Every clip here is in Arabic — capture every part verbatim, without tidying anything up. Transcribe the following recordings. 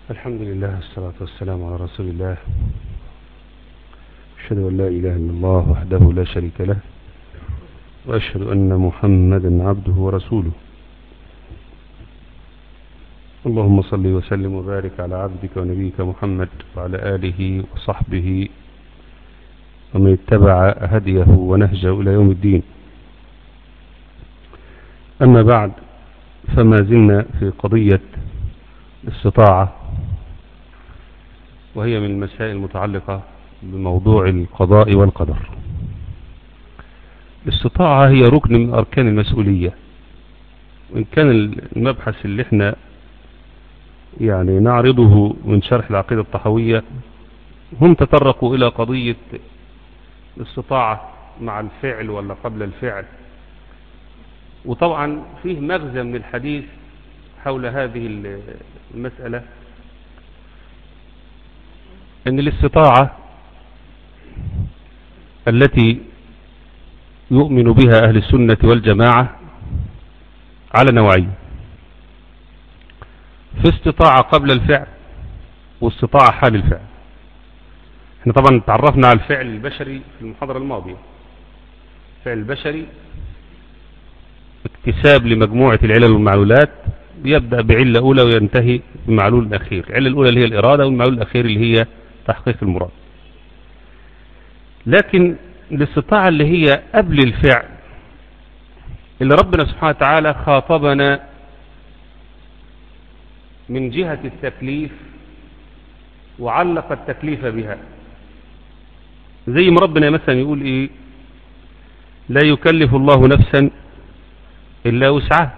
الحمد لله والصلاة والسلام على رسول الله. أشهد أن لا إله إلا الله وحده لا شريك له، وأشهد أن محمدا عبده ورسوله. اللهم صل وسلم وبارك على عبدك ونبيك محمد وعلى آله وصحبه ومن اتبع هديه ونهجه إلى يوم الدين. أما بعد، فما زلنا في قضية الاستطاعة، وهي من المسائل المتعلقة بموضوع القضاء والقدر. الاستطاعة هي ركن من أركان المسؤولية، وإن كان المبحث اللي احنا يعني نعرضه من شرح العقيدة الطحوية هم تطرقوا إلى قضية الاستطاعة مع الفعل ولا قبل الفعل، وطبعا فيه مغزى من الحديث حول هذه المسألة، أن الاستطاعة التي يؤمن بها أهل السنة والجماعة على نوعين: في استطاعة قبل الفعل واستطاعة حال الفعل. احنا طبعا تعرفنا على الفعل البشري في المحاضرة الماضية. الفعل البشري اكتساب لمجموعة العلل والمعلولات، يبدأ بعلة أولى وينتهي بمعلول أخير. العلة الأولى اللي هي الإرادة، والمعلول الأخير اللي هي تحقيق المراد. لكن الاستطاعة اللي هي قبل الفعل، اللي ربنا سبحانه وتعالى خاطبنا من جهة التكليف وعلق التكليف بها، زي ما ربنا مثلا يقول ايه: لا يكلف الله نفسا إلا وسعها،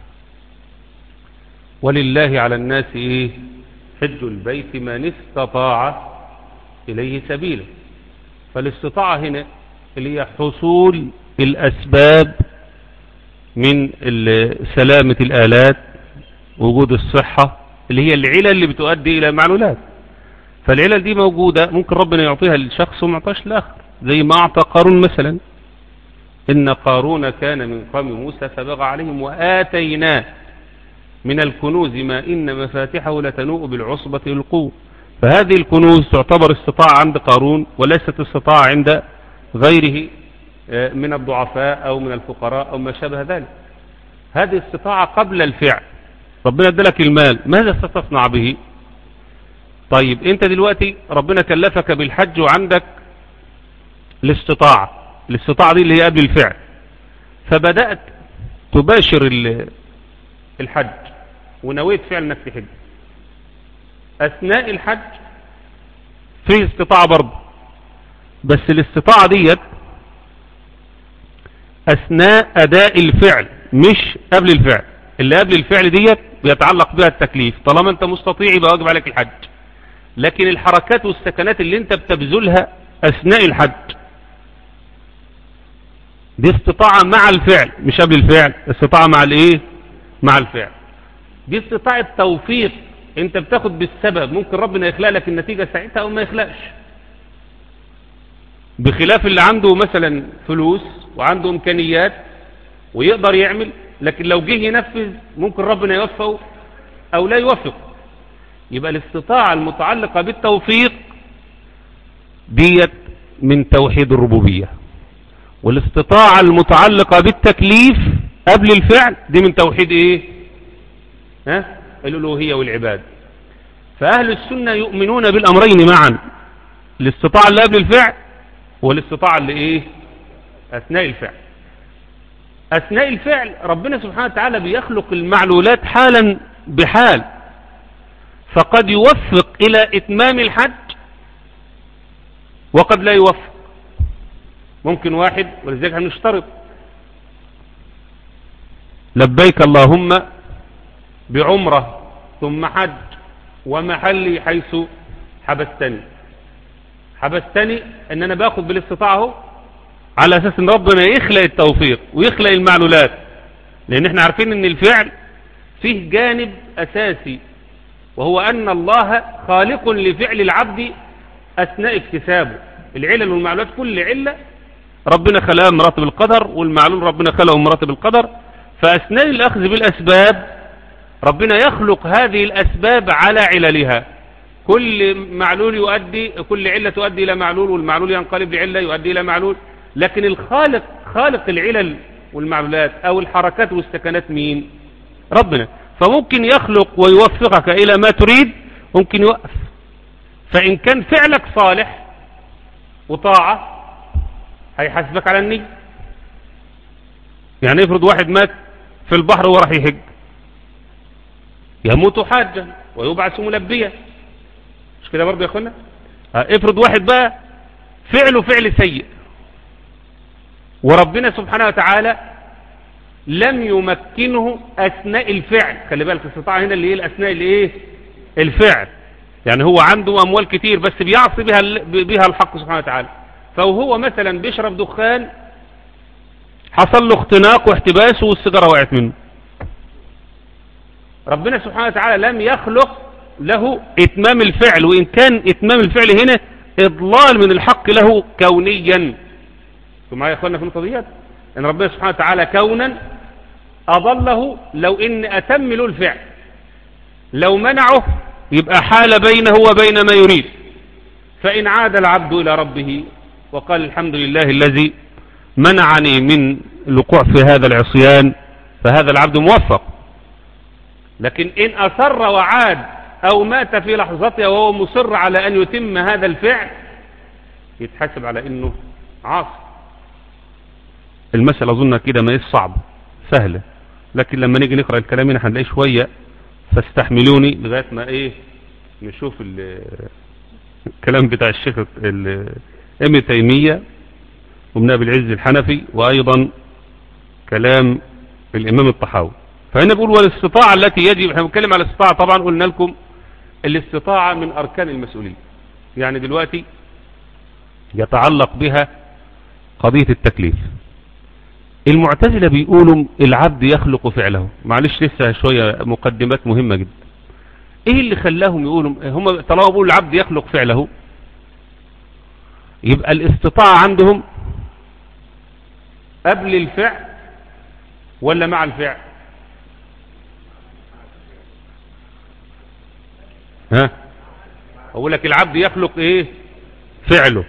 ولله على الناس ايه حج البيت من استطاع إليه سبيلا. فالاستطاعة هنا اللي هي حصول الأسباب من سلامة الآلات، وجود الصحة اللي هي العلل اللي بتؤدي إلى معلولات. فالعلل دي موجودة، ممكن ربنا يعطيها للشخص وما يعطيهاش للآخر، زي ما أعطى قارون مثلا: إن قارون كان من قوم موسى فبغى عليهم وآتيناه من الكنوز ما إن مفاتحه لتنوء بالعصبة القوة. فهذه الكنوز تعتبر استطاعة عند قارون، وليست استطاعة عند غيره من الضعفاء أو من الفقراء أو ما شابه ذلك. هذه استطاعة قبل الفعل. ربنا ادلك المال، ماذا ستصنع به؟ طيب انت دلوقتي ربنا كلفك بالحج وعندك الاستطاعة، الاستطاعة دي اللي هي قبل الفعل، فبدأت تباشر الحج ونويت فعل انك تحج. اثناء الحج فيه استطاعة برضه، بس الاستطاعة ديت اثناء اداء الفعل مش قبل الفعل. اللي قبل الفعل ديت بيتعلق بها التكليف، طالما انت مستطيع يبقى واجب عليك الحج. لكن الحركات والسكنات اللي انت بتبذلها اثناء الحج دي استطاعة مع الفعل مش قبل الفعل، استطاعة مع الايه مع الفعل. دي استطاعة توفيق، انت بتاخد بالسبب، ممكن ربنا يخلق لك النتيجة ساعتها او ما يخلقش، بخلاف اللي عنده مثلا فلوس وعنده امكانيات ويقدر يعمل، لكن لو جه ينفذ ممكن ربنا يوفقه او لا يوفقه. يبقى الاستطاعة المتعلقة بالتوفيق ديت من توحيد الربوبية، والاستطاعة المتعلقة بالتكليف قبل الفعل دي من توحيد ايه ها الالوهية والعباد. فاهل السنة يؤمنون بالامرين معا: الاستطاعة اللي قبل الفعل والاستطاعة اللي ايه اثناء الفعل. اثناء الفعل ربنا سبحانه وتعالى بيخلق المعلولات حالا بحال، فقد يوفق الى اتمام الحج وقد لا يوفق. ممكن واحد، ولذلك هنشترط: لبيك اللهم بعمرة ثم حج ومحلي حيث حبستني. حبستني ان انا باخد بالاستطاعة على اساس ان ربنا يخلق التوفيق ويخلق المعلولات، لان احنا عارفين ان الفعل فيه جانب اساسي، وهو ان الله خالق لفعل العبد اثناء اكتسابه. العلل والمعلولات كل علة ربنا خلقها مراتب القدر، والمعلول ربنا خلقه مراتب القدر. فاثناء الاخذ بالاسباب ربنا يخلق هذه الأسباب على عللها، كل معلول يؤدي كل علة تؤدي إلى معلول، والمعلول ينقلب لعلة يؤدي إلى معلول. لكن الخالق خالق العلل والمعلولات أو الحركات والسكنات مين؟ ربنا. فممكن يخلق ويوفقك إلى ما تريد، ممكن يوقف. فإن كان فعلك صالح وطاعة هيحاسبك على النية. يعني افرض واحد مات في البحر وراح يحج، يموت حاجا ويبعث ملبيا، مش كده برضه يا اخوانا؟ افرض واحد بقى فعله فعل سيء وربنا سبحانه وتعالى لم يمكنه اثناء الفعل. خلي بالك الاستطاعة هنا اللي هي الاثناء الايه؟ الفعل. يعني هو عنده اموال كتير بس بيعصي بها بها الحق سبحانه وتعالى، فهو مثلا بيشرب دخان حصل له اختناق واحتباس والسيجاره وقعت منه، ربنا سبحانه وتعالى لم يخلق له اتمام الفعل، وان كان اتمام الفعل هنا اضلال من الحق له كونيا. انتوا معايا يا اخوانا في النقطه ديت؟ ان ربنا سبحانه وتعالى كونا اضله لو ان اتم له الفعل، لو منعه يبقى حال بينه وبين ما يريد. فإن عاد العبد إلى ربه وقال الحمد لله الذي منعني من الوقوع في هذا العصيان، فهذا العبد موفق. لكن إن أصر وعاد أو مات في لحظتها وهو مصر على أن يتم هذا الفعل، يتحاسب على أنه عاصي. المسألة أظن كده ما صعب سهلة، لكن لما نيجي نقرأ الكلام هنا هنلاقي شوية، فاستحملوني لغاية ما ايه نشوف الكلام بتاع الشيخ ابن تيمية وابن ابي العز الحنفي، وايضا كلام الامام الطحاوي. فهنا بقول والاستطاعة التي يجب، احنا بنتكلم على الاستطاعة طبعا قلنا لكم الاستطاعة من اركان المسؤولية، يعني دلوقتي يتعلق بها قضية التكليف. المعتزلة بيقولوا العبد يخلق فعله. معلش لسه شوية مقدمات مهمة جدا. ايه اللي خلاهم يقولوا هم طالما بيقولوا العبد يخلق فعله، يبقى الاستطاعة عندهم قبل الفعل ولا مع الفعل؟ ها اقول لك العبد يخلق ايه؟ فعله.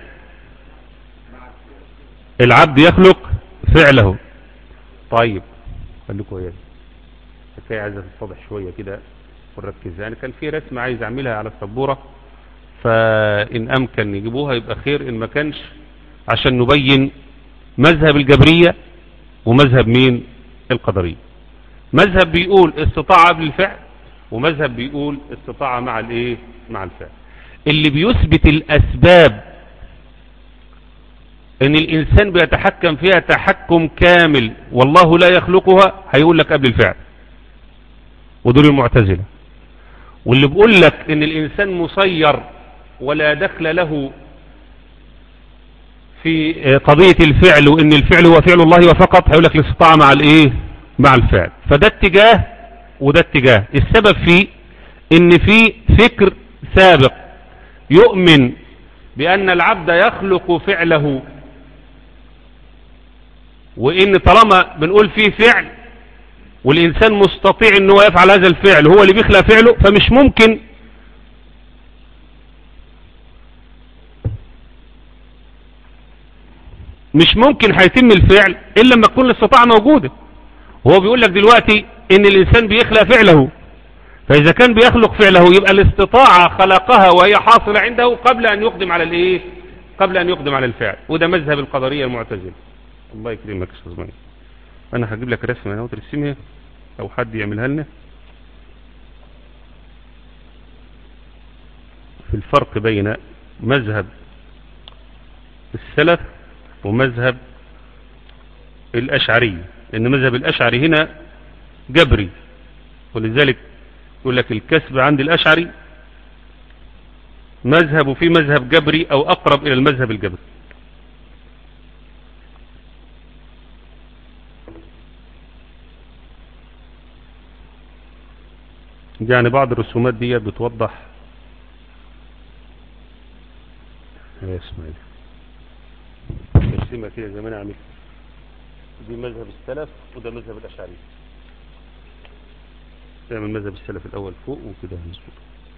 العبد يخلق فعله. طيب خليكم وياي، الحكايه عايزه تتضح شويه كده ونركز. يعني كان في رسمه عايز اعملها على السبوره، فان امكن يجيبوها يبقى خير، ان ما كانش عشان نبين مذهب الجبريه ومذهب مين؟ القدريه. مذهب بيقول استطاعه قبل الفعل، ومذهب بيقول استطاعه مع الايه؟ مع الفعل. اللي بيثبت الاسباب ان الانسان بيتحكم فيها تحكم كامل والله لا يخلقها، هيقول لك قبل الفعل، ودول المعتزلة. واللي بيقول لك ان الانسان مسير ولا دخل له في قضية الفعل وان الفعل هو فعل الله وفقط، هيقول لك الاستطاعة مع الايه؟ مع الفعل. فده اتجاه وده اتجاه. السبب فيه ان في فكر سابق يؤمن بان العبد يخلق فعله، وان طالما بنقول فيه فعل والانسان مستطيع ان هو يفعل هذا الفعل، هو اللي بيخلق فعله، فمش ممكن مش ممكن هيتم الفعل الا لما تكون الاستطاعة موجودة. وهو بيقول لك دلوقتي ان الانسان بيخلق فعله، فاذا كان بيخلق فعله يبقى الاستطاعة خلقها وهي حاصلة عنده قبل ان يقدم على الايه؟ قبل ان يقدم على الفعل. وده مذهب القدرية المعتزلة. الله يكرمك يا استاذ ماني. انا هجيب لك رسمه اهو ترسمها او حد يعملها لنا في الفرق بين مذهب السلف ومذهب الاشعري. ان مذهب الاشعري هنا جبري، ولذلك يقول لك الكسب عند الاشعري مذهب في مذهب جبري او اقرب الى المذهب الجبري. يعني بعض الرسومات دي بتوضح يا اسماعيل ترسمها كده زي ما انا عملت. دي مذهب السلف وده مذهب الاشعري. اعمل مذهب السلف الأول فوق وكده هنظبط.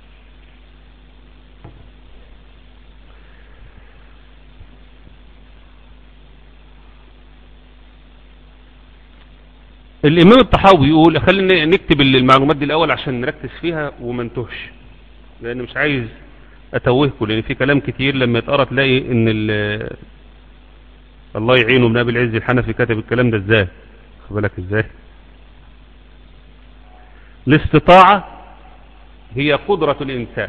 الإمام الطحاوي يقول، خلينا نكتب المعلومات دي الأول عشان نركز فيها وما نتوهش، لأن مش عايز أتوهكم، لأن في كلام كتير لما يتقرأ تلاقي إن الله يعينه ابن أبي العز الحنفي كتب الكلام ده إزاي. خد بالك إزاي. الاستطاعة هي قدرة الإنسان،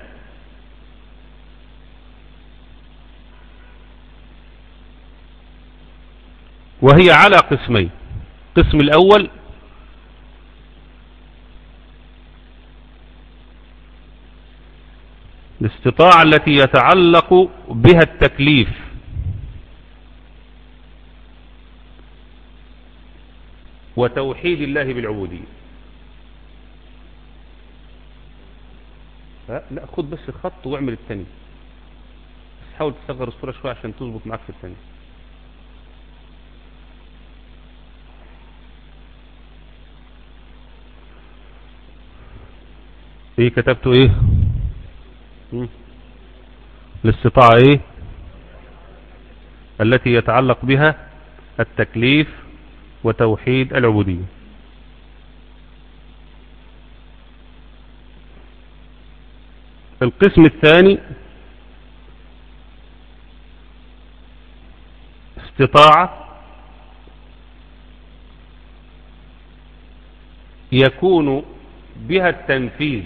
وهي على قسمين. القسم الأول الاستطاعة التي يتعلق بها التكليف، وتوحيد الله بالعبودية. لا خد بس الخط واعمل الثاني، بس حاول تصغر الصورة شوية عشان تظبط معك في الثاني. ايه كتبته ايه؟ مم. الاستطاعة ايه؟ التي يتعلق بها التكليف وتوحيد العبودية. القسم الثاني استطاعة يكون بها التنفيذ،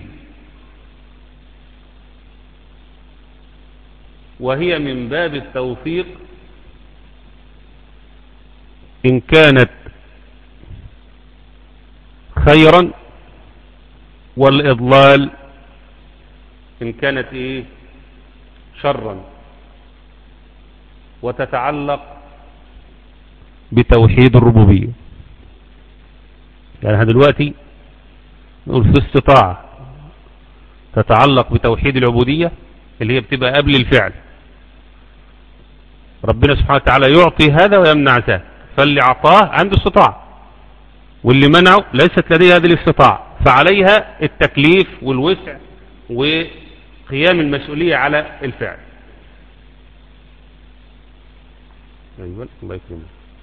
وهي من باب التوفيق إن كانت خيرا، والإضلال إن كانت إيه شرا، وتتعلق بتوحيد الربوبية. يعني دلوقتي نقول في استطاعة تتعلق بتوحيد العبودية اللي هي بتبقى قبل الفعل. ربنا سبحانه وتعالى يعطي هذا ويمنع ذاك، فاللي عطاه عنده استطاعة، واللي منعه ليست لديه هذه الاستطاعة، فعليها التكليف والوسع وقيام المسؤولية على الفعل. أيوة الله يكرمك.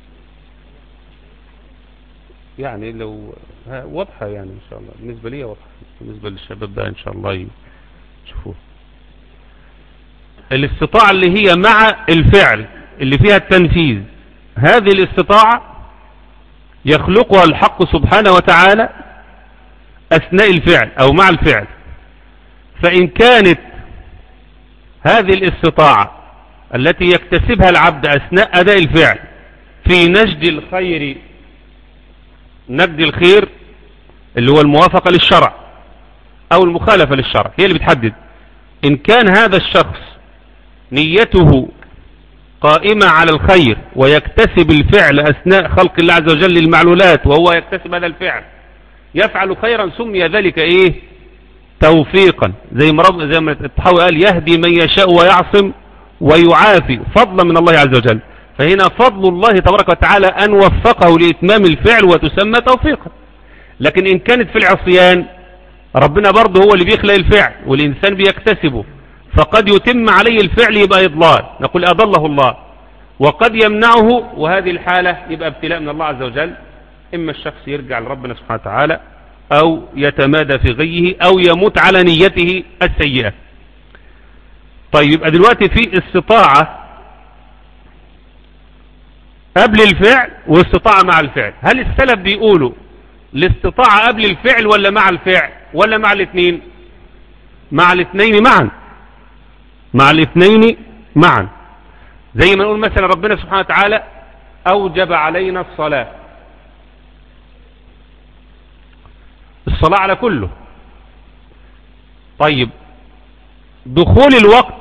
يعني لو واضحة يعني إن شاء الله بالنسبة لي واضحة، بالنسبة للشباب ده إن شاء الله يشوفوه. الاستطاعة اللي هي مع الفعل اللي فيها التنفيذ، هذه الاستطاعة يخلقها الحق سبحانه وتعالى أثناء الفعل أو مع الفعل. فإن كانت هذه الاستطاعة التي يكتسبها العبد أثناء أداء الفعل في نجد الخير، نجد الخير اللي هو الموافقة للشرع أو المخالفة للشرع، هي اللي بتحدد. إن كان هذا الشخص نيته قائمة على الخير ويكتسب الفعل أثناء خلق الله عز وجل للمعلولات، وهو يكتسب هذا الفعل يفعل خيرا، سمي ذلك إيه توفيقا. زي ما رب زي ما الطحاوي قال يهدي من يشاء ويعصم ويعافي فضلا من الله عز وجل. فهنا فضل الله تبارك وتعالى أن وفقه لإتمام الفعل وتسمى توفيقا. لكن إن كانت في العصيان ربنا برضه هو اللي بيخلق الفعل والإنسان بيكتسبه، فقد يتم عليه الفعل يبقى إضلال، نقول أضله الله، وقد يمنعه، وهذه الحالة يبقى ابتلاء من الله عز وجل. إما الشخص يرجع لربنا سبحانه وتعالى أو يتمادى في غيه أو يموت على نيته السيئة. طيب يبقى دلوقتي في استطاعة قبل الفعل واستطاعة مع الفعل. هل السلف بيقولوا الاستطاعة قبل الفعل ولا مع الفعل ولا مع الاثنين؟ مع الاثنين معا، مع الاثنين معا. زي ما نقول مثلا ربنا سبحانه وتعالى أوجب علينا الصلاة، الصلاة على كله. طيب دخول الوقت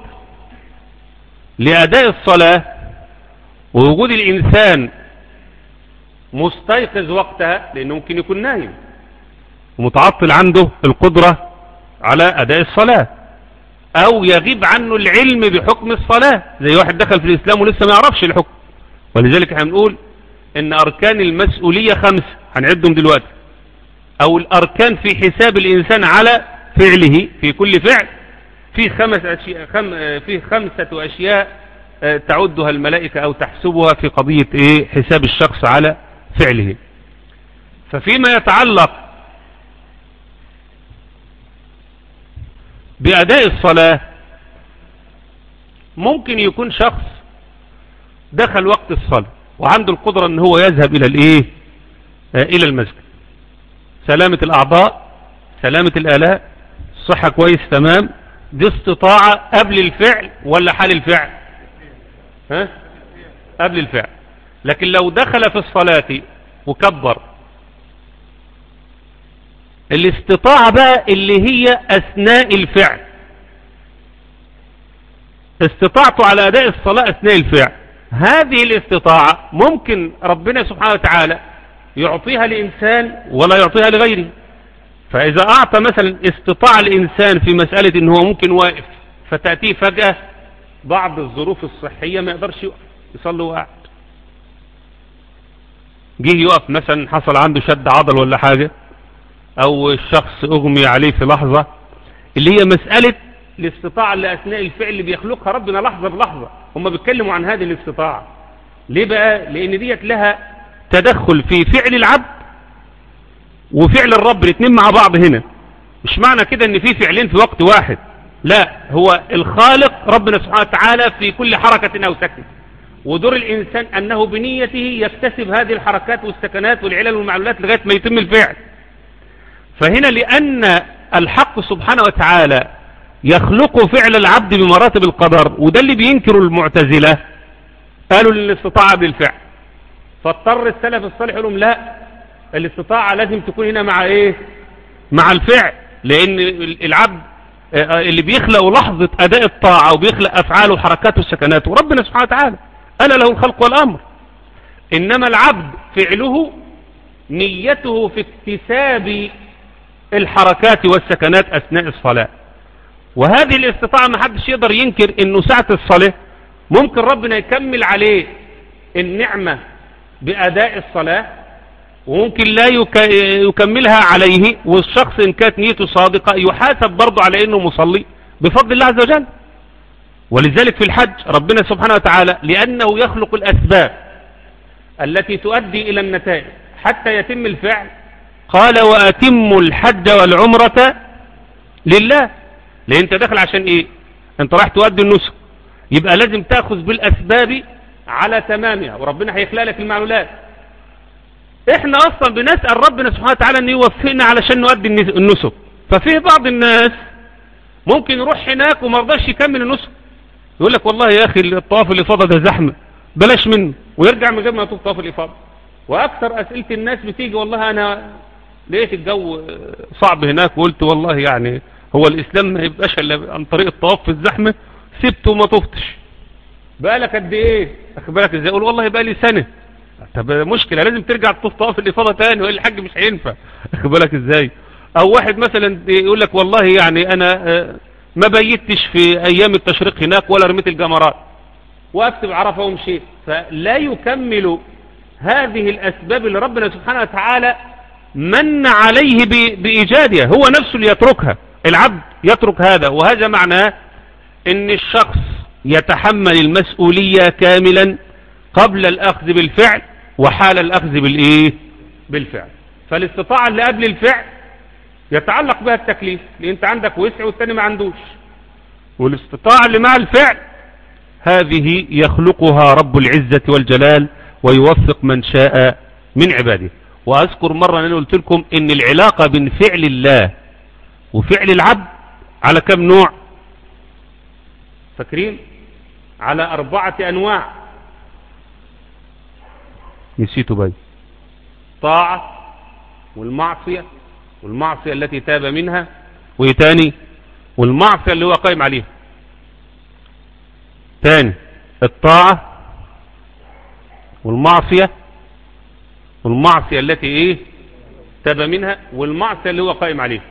لأداء الصلاة ووجود الإنسان مستيقظ وقتها، لأنه ممكن يكون نايم ومتعطل عنده القدرة على أداء الصلاة، أو يغيب عنه العلم بحكم الصلاة، زي واحد دخل في الإسلام ولسه ما يعرفش الحكم. ولذلك احنا بنقول إن أركان المسؤولية خمسة هنعدهم دلوقتي. او الاركان في حساب الانسان على فعله في كل فعل في خمس اشياء خم في خمسة اشياء تعدها الملائكة او تحسبها في قضية ايه حساب الشخص على فعله. ففيما يتعلق بأداء الصلاة ممكن يكون شخص دخل وقت الصلاة وعنده القدرة ان هو يذهب الى الايه الى المسجد، سلامة الاعضاء سلامة الآلاء الصحة كويس تمام، دي استطاعة قبل الفعل ولا حال الفعل؟ ها؟ قبل الفعل. لكن لو دخل في الصلاة وكبر، الاستطاعة بقى اللي هي اثناء الفعل، استطاعته على اداء الصلاة اثناء الفعل، هذه الاستطاعة ممكن ربنا سبحانه وتعالى يعطيها لإنسان ولا يعطيها لغيره. فإذا أعطى مثلا استطاع الإنسان في مسألة إنه ممكن واقف فتأتيه فجأة بعض الظروف الصحية ما يقدرش يقف يصلي وقاعد، جه يقف مثلا حصل عنده شد عضل ولا حاجة، أو الشخص أغمي عليه في لحظة، اللي هي مسألة الاستطاعة اللي أثناء الفعل اللي بيخلقها ربنا لحظة بلحظة. هم بيتكلموا عن هذه الاستطاعة ليه بقى؟ لأن ديت لها تدخل في فعل العبد وفعل الرب الاثنين مع بعض هنا. مش معنى كده ان في فعلين في وقت واحد، لا، هو الخالق ربنا سبحانه وتعالى في كل حركة او سكن، ودور الانسان انه بنيته يكتسب هذه الحركات والسكنات والعلل والمعلولات لغاية ما يتم الفعل. فهنا لان الحق سبحانه وتعالى يخلق فعل العبد بمراتب القدر، وده اللي بينكر المعتزلة، قالوا للاستطاعة بالفعل، فاضطر السلف الصالح يقولون لا، الاستطاعة لازم تكون هنا مع ايه؟ مع الفعل، لان العبد اللي بيخلق لحظة اداء الطاعة وبيخلق افعاله وحركاته وسكناته وربنا سبحانه وتعالى الا له الخلق والامر. انما العبد فعله نيته في اكتساب الحركات والسكنات اثناء الصلاة. وهذه الاستطاعة ما حدش يقدر ينكر انه ساعة الصلاة ممكن ربنا يكمل عليه النعمة باداء الصلاة، وممكن لا يكملها عليه، والشخص ان كانت نيته صادقة يحاسب برضه على انه مصلي بفضل الله عز وجل. ولذلك في الحج ربنا سبحانه وتعالى لانه يخلق الاسباب التي تؤدي الى النتائج حتى يتم الفعل قال واتموا الحج والعمرة لله. لان انت داخل عشان ايه؟ انت راح تؤدي النسك، يبقى لازم تاخذ بالاسباب على تمامها، وربنا هيخلق لك المعلولات. احنا اصلا بنسأل ربنا سبحانه وتعالى ان يوفقنا علشان نؤدي النسك. ففيه بعض الناس ممكن يروح هناك وما رضاش يكمل النسك، يقول لك والله يا اخي الطواف الافاضه ده زحمه بلاش منه، ويرجع من غير ما يطوف طواف الافاضه. واكثر اسئله الناس بتيجي والله انا لقيت الجو صعب هناك وقلت والله يعني هو الاسلام ما يبقاش الا عن طريق الطواف في الزحمه، سبته وما طفتش. بقالك قد ايه؟ اخد بالك ازاي؟ اقول والله بقى لي سنه. طب مشكله لازم ترجع تطوف طواف الافاضه تاني، ولا الحج مش هينفع. اخد بالك ازاي؟ او واحد مثلا يقول لك والله يعني انا ما بيتش في ايام التشريق هناك ولا رميت الجمرات، وقفت بعرفه ومشيت. فلا يكمل هذه الاسباب اللي ربنا سبحانه وتعالى من عليه بايجادها، هو نفسه اللي يتركها. العبد يترك هذا، وهذا معناه ان الشخص يتحمل المسؤولية كاملا قبل الاخذ بالفعل وحال الاخذ بالايه؟ بالفعل. فالاستطاعة اللي قبل الفعل يتعلق بها التكليف، لان انت عندك وسع والثاني ما عندوش. والاستطاعة اللي مع الفعل هذه يخلقها رب العزة والجلال ويوفق من شاء من عباده. واذكر مرة انا قلت لكم ان العلاقة بين فعل الله وفعل العبد على كم نوع؟ فاكرين؟ على اربعة انواع. نسيتوا باي؟ طاعة، والمعصية، والمعصية التي تاب منها، وايه تاني؟ والمعصية اللي هو قائم عليها. تاني، الطاعة والمعصية، والمعصية التي ايه؟ تاب منها، والمعصية اللي هو قائم عليها.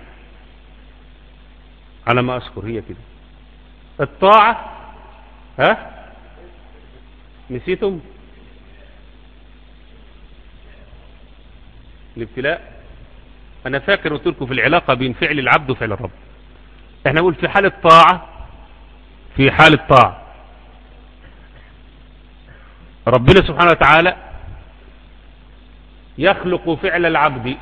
على ما اذكر هي كده. الطاعة، ها؟ نسيتم؟ الابتلاء، انا فاكر قلت لكم في العلاقة بين فعل العبد وفعل الرب. احنا نقول في حالة طاعة، في حالة طاعة ربنا سبحانه وتعالى يخلق فعل العبد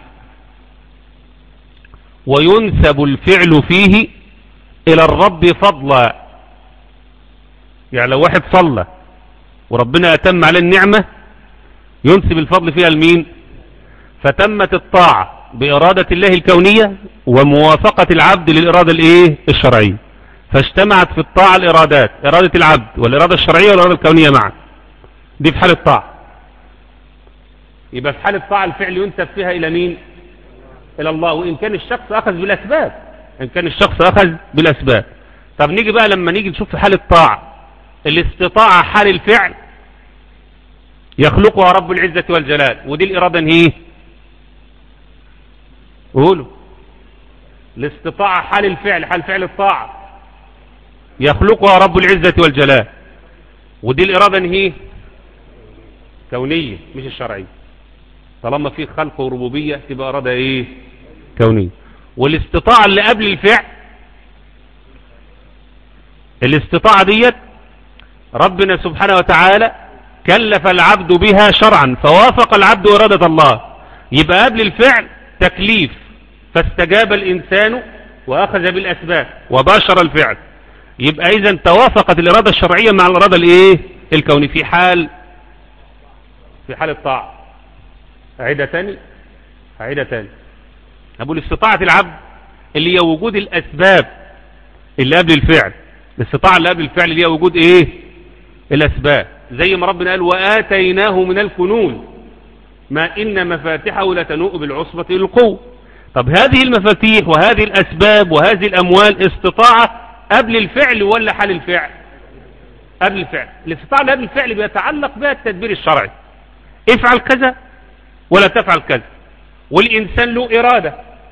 وينسب الفعل فيه الى الرب فضلا. يعني لو واحد صلى وربنا اتم عليه النعمة ينسب الفضل فيها لمين؟ فتمت الطاعة بإرادة الله الكونية وموافقة العبد للإرادة الايه الشرعية، فاجتمعت في الطاعة الإرادات، إرادة العبد والإرادة الشرعية والإرادة الكونية معا. دي في حالة طاعة. يبقى في حالة طاعة الفعل ينسب فيها إلى مين؟ إلى الله، وإن كان الشخص أخذ بالأسباب، إن كان الشخص أخذ بالأسباب. طب نيجي بقى لما نيجي نشوف في حالة طاعة الاستطاعة حال الفعل يخلقها رب العزة والجلال، ودي الإرادة هي قولوا الاستطاعة حال الفعل، حال فعل الطاعة يخلقها رب العزة والجلال، ودي الإرادة هي كونية مش الشرعية. طالما في خلق وربوبية تبقى إرادة ايه كونية. والاستطاعة اللي قبل الفعل، الاستطاعة ديت ربنا سبحانه وتعالى كلف العبد بها شرعا فوافق العبد إرادة الله، يبقى قبل الفعل تكليف فاستجاب الإنسان وأخذ بالأسباب وباشر الفعل، يبقى إذن توافقت الإرادة الشرعية مع الإرادة الإيه الكونية في حال في حال الطاعة. عيدة تاني عيدة تاني أقول استطاعة العبد اللي هي وجود الأسباب اللي قبل الفعل، الاستطاعة اللي قبل الفعل اللي هي وجود إيه الأسباب، زي ما ربنا قال وآتيناه من الكنوز ما إن مفاتحه لتنوء بالعصبة للقوة. طب هذه المفاتيح وهذه الأسباب وهذه الأموال استطاعة قبل الفعل ولا حال الفعل؟ قبل الفعل. الاستطاعة اللي قبل الفعل بيتعلق بها التدبير الشرعي، افعل كذا ولا تفعل كذا، والإنسان له إرادة.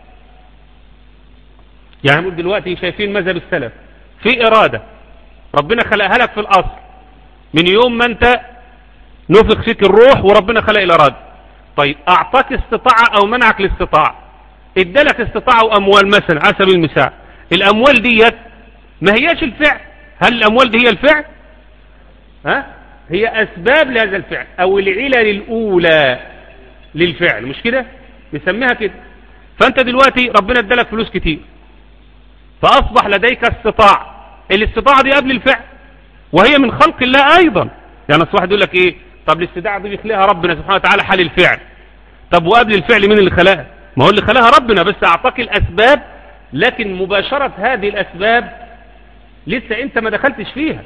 يعني نقول دلوقتي شايفين مذهب السلف في إرادة ربنا خلقها لك في الأصل من يوم ما أنت نفخ فيك الروح وربنا خلق الإرادة. طيب أعطاك استطاعة أو منعك الاستطاعة، ادالك استطاعة وأموال مثلا على سبيل المثال، الأموال ديت ما هياش الفعل. هل الأموال دي هي الفعل؟ ها؟ هي أسباب لهذا الفعل أو العلل الأولى للفعل، مش كده؟ نسميها كده. فأنت دلوقتي ربنا ادالك فلوس كتير فأصبح لديك استطاعة، الاستطاعة دي قبل الفعل وهي من خلق الله أيضا. يعني أصبح يقول لك إيه؟ طب الاستطاعة دي بيخلقها ربنا سبحانه وتعالى حال الفعل، طب وقبل الفعل مين اللي خلقها؟ ما هو اللي خلقها ربنا، بس أعطاك الأسباب، لكن مباشرة هذه الأسباب لسه أنت ما دخلتش فيها.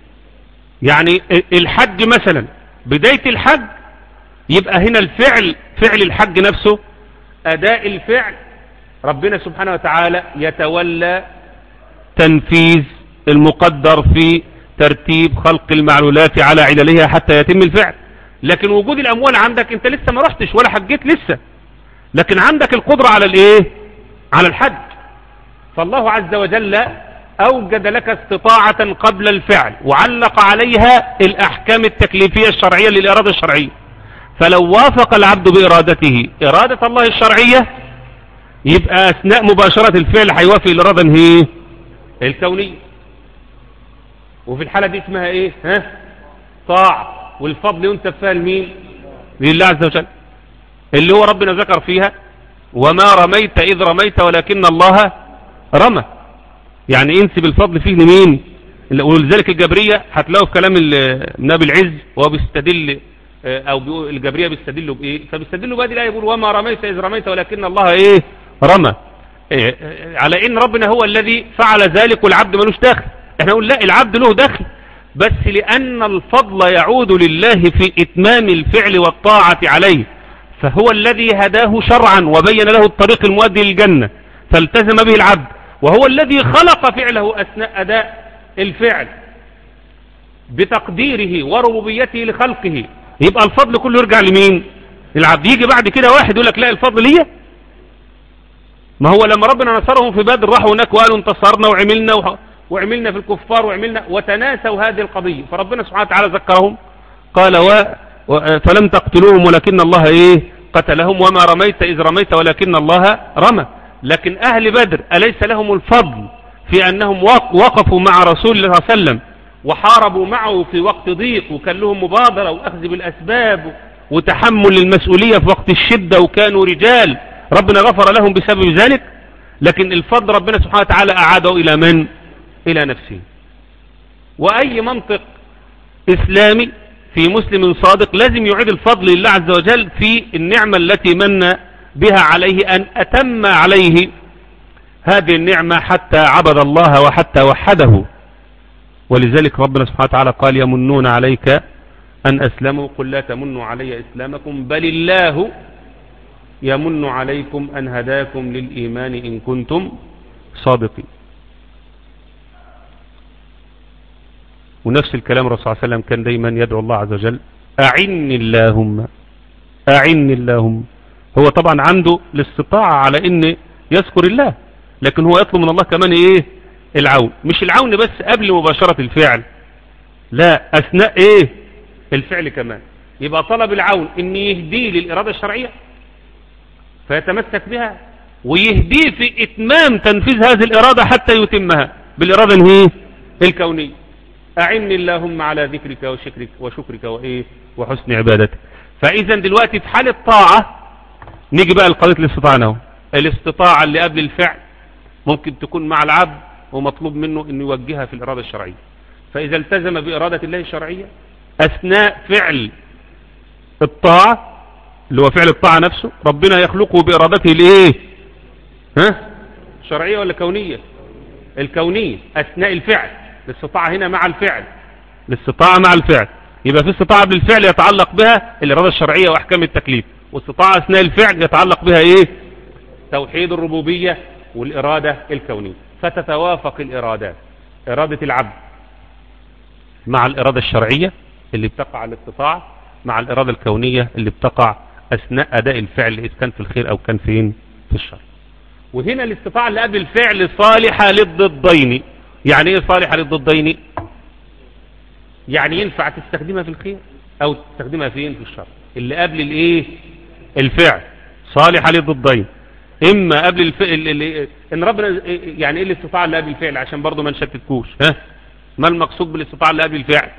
يعني الحج مثلا بداية الحج يبقى هنا الفعل فعل الحج نفسه أداء الفعل ربنا سبحانه وتعالى يتولى تنفيذ المقدر في ترتيب خلق المعلولات على عللها حتى يتم الفعل. لكن وجود الأموال عندك أنت لسه ما رحتش ولا حجيت لسه، لكن عندك القدرة على الإيه؟ على الحج. فالله عز وجل أوجد لك استطاعة قبل الفعل وعلق عليها الأحكام التكليفية الشرعية للإرادة الشرعية. فلو وافق العبد بإرادته إرادة الله الشرعية يبقى أثناء مباشرة الفعل هيوافق الإرادة هي الكونية، وفي الحالة دي اسمها إيه؟ ها؟ طاعة. والفضل ينسب فيها لمين؟ لله عز وجل، اللي هو ربنا ذكر فيها وما رميت إذ رميت ولكن الله رمى. يعني ينسب الفضل فيه لمين؟ ولذلك الجبرية هتلاقوا في كلام ابن أبي العز وهو بيستدل، او الجبرية بيستدلوا بايه؟ فبيستدلوا بهذه الآية يقول وما رميت إذ رميت ولكن الله ايه رمى، إيه؟ على ان ربنا هو الذي فعل ذلك والعبد ملوش دخل. احنا نقول لا، العبد له دخل، بس لأن الفضل يعود لله في إتمام الفعل والطاعة عليه، فهو الذي هداه شرعا وبين له الطريق المؤدي للجنة فالتزم به العبد، وهو الذي خلق فعله أثناء أداء الفعل بتقديره وربوبيته لخلقه. يبقى الفضل كله يرجع لمين؟ للعبد. يجي بعد كده واحد يقول لك لا الفضل ليه؟ ما هو لما ربنا نصرهم في بدر راحوا هناك وقالوا انتصرنا وعملنا وح... وعملنا في الكفار وعملنا وتناسوا هذه القضية، فربنا سبحانه وتعالى ذكرهم قال و... و... فلم تقتلوهم ولكن الله ايه قتلهم وما رميت إذ رميت ولكن الله رمى. لكن أهل بدر أليس لهم الفضل في أنهم وقفوا مع رسول الله صلى الله عليه وسلم وحاربوا معه في وقت ضيق، وكان لهم مبادرة وأخذ بالأسباب وتحمل المسؤولية في وقت الشدة، وكانوا رجال ربنا غفر لهم بسبب ذلك. لكن الفضل ربنا سبحانه وتعالى أعاده إلى من؟ إلى نفسه. وأي منطق إسلامي في مسلم صادق لازم يعيد الفضل لله عز وجل في النعمة التي من بها عليه، أن أتم عليه هذه النعمة حتى عبد الله وحتى وحده. ولذلك ربنا سبحانه وتعالى قال يمنون عليك أن أسلموا، قل لا تمنوا علي إسلامكم بل الله يمن عليكم أن هداكم للإيمان إن كنتم صادقين. ونفس الكلام الرسول صلى الله عليه وسلم كان دايما يدعو الله عز وجل أعني اللهم أعني اللهم. هو طبعا عنده الاستطاعة على ان يذكر الله، لكن هو يطلب من الله كمان ايه؟ العون. مش العون بس قبل مباشرة الفعل، لا، اثناء ايه؟ الفعل كمان. يبقى طلب العون ان يهديه للإرادة الشرعية فيتمسك بها، ويهديه في اتمام تنفيذ هذه الإرادة حتى يتمها بالإرادة هي الكونية. أعني اللهم على ذكرك وشكرك وشكرك وإيه وحسن عبادتك. فإذا دلوقتي في حال الطاعة نيجي بقى لقضية الاستطاعة اهو. الاستطاعة اللي قبل الفعل ممكن تكون مع العبد ومطلوب منه انه يوجهها في الإرادة الشرعية. فإذا التزم بإرادة الله الشرعية أثناء فعل الطاعة اللي هو فعل الطاعة نفسه، ربنا يخلقه بإرادته الايه؟ ها؟ شرعية ولا كونية؟ الكونية أثناء الفعل. الاستطاعة هنا مع الفعل، الاستطاعة مع الفعل. يبقى في استطاعة قبل الفعل يتعلق بها الإرادة الشرعية وأحكام التكليف، واستطاعة أثناء الفعل يتعلق بها ايه؟ توحيد الربوبية والإرادة الكونية. فتتوافق الإرادات، إرادة العبد مع الإرادة الشرعية اللي بتقع على الاستطاعة مع الإرادة الكونية اللي بتقع أثناء أداء الفعل إذا كان في الخير أو كان فين في الشر. وهنا الاستطاعة اللي قبل الفعل صالحة للضدين. يعني ايه صالحة للضدين؟ يعني ينفع تستخدمها في الخير أو تستخدمها فين في الشر. اللي قبل الايه؟ الفعل صالحة للضدين. اما قبل الفعل اللي ان ربنا يعني ايه الاستطاعة اللي قبل الفعل عشان برضو ما نشتتكوش. ها، ما المقصود بالاستطاعة اللي قبل الفعل؟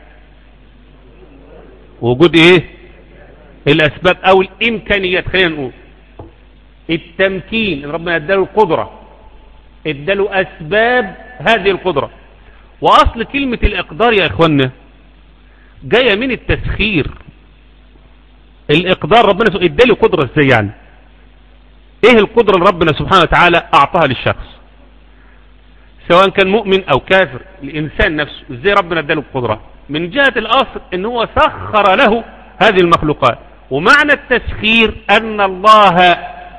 وجود ايه؟ الاسباب او الامكانيات. خلينا نقول التمكين، ربنا اداله القدرة، اداله اسباب هذه القدرة. واصل كلمة الاقدار يا اخوانا جاية من التسخير. الاقدار ربنا اداله قدرة ازاي يعني؟ ايه القدرة اللي ربنا سبحانه وتعالى اعطاها للشخص سواء كان مؤمن او كافر؟ الانسان نفسه ازاي ربنا اداله القدرة؟ من جهة الاصل ان هو سخر له هذه المخلوقات. ومعنى التسخير ان الله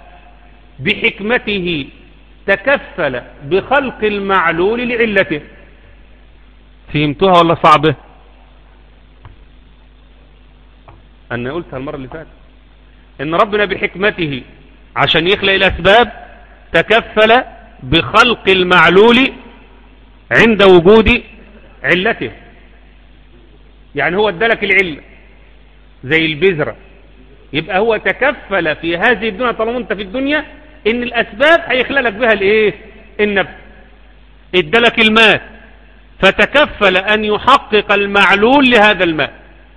بحكمته تكفل بخلق المعلول لعلته. فهمتوها ولا صعبة؟ انا قلتها المرة اللي فاتت ان ربنا بحكمته عشان يخلق الاسباب تكفل بخلق المعلول عند وجود علته. يعني هو ادالك العلة زي البذرة، يبقى هو تكفل في هذه الدنيا طالما انت في الدنيا ان الاسباب هيخلق لك بها الايه؟ النبت. ادالك الماء فتكفل ان يحقق المعلول لهذا الماء.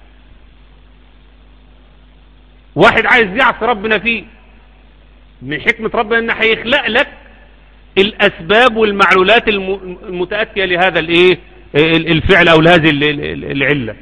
واحد عايز يعصي ربنا فيه، من حكمة ربنا ان هيخلق لك الاسباب والمعلولات المتأتية لهذا الايه؟ الفعل او لهذه العلة.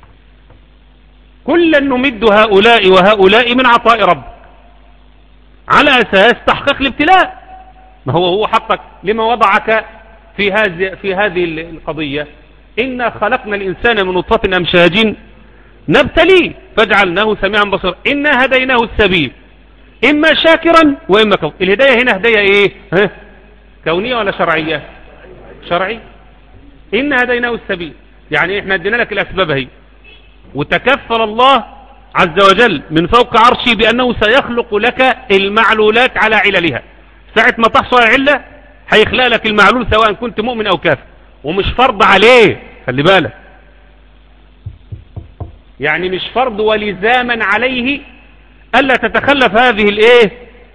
كلا نمد هؤلاء وهؤلاء من عطاء رب على اساس تحقيق الابتلاء. ما هو هو حقك لما وضعك في هذه في هذه القضية. إنا خلقنا الإنسان من نطفة أمشاج نبتليه فجعلناه سميعا بصيرا إنا هديناه السبيل إما شاكرا وإما كفورا. الهداية هنا هداية إيه؟ ها؟ كونية ولا شرعية؟ شرعية. إنا هديناه السبيل يعني إحنا ادينا لك الأسباب هي، وتكفل الله عز وجل من فوق عرشه بأنه سيخلق لك المعلولات على عللها. ساعة ما تحصل علة هيخلق لك المعلول سواء كنت مؤمن أو كافر، ومش فرض عليه. خلي بالك، يعني مش فرض ولزاما عليه ألا تتخلف هذه الايه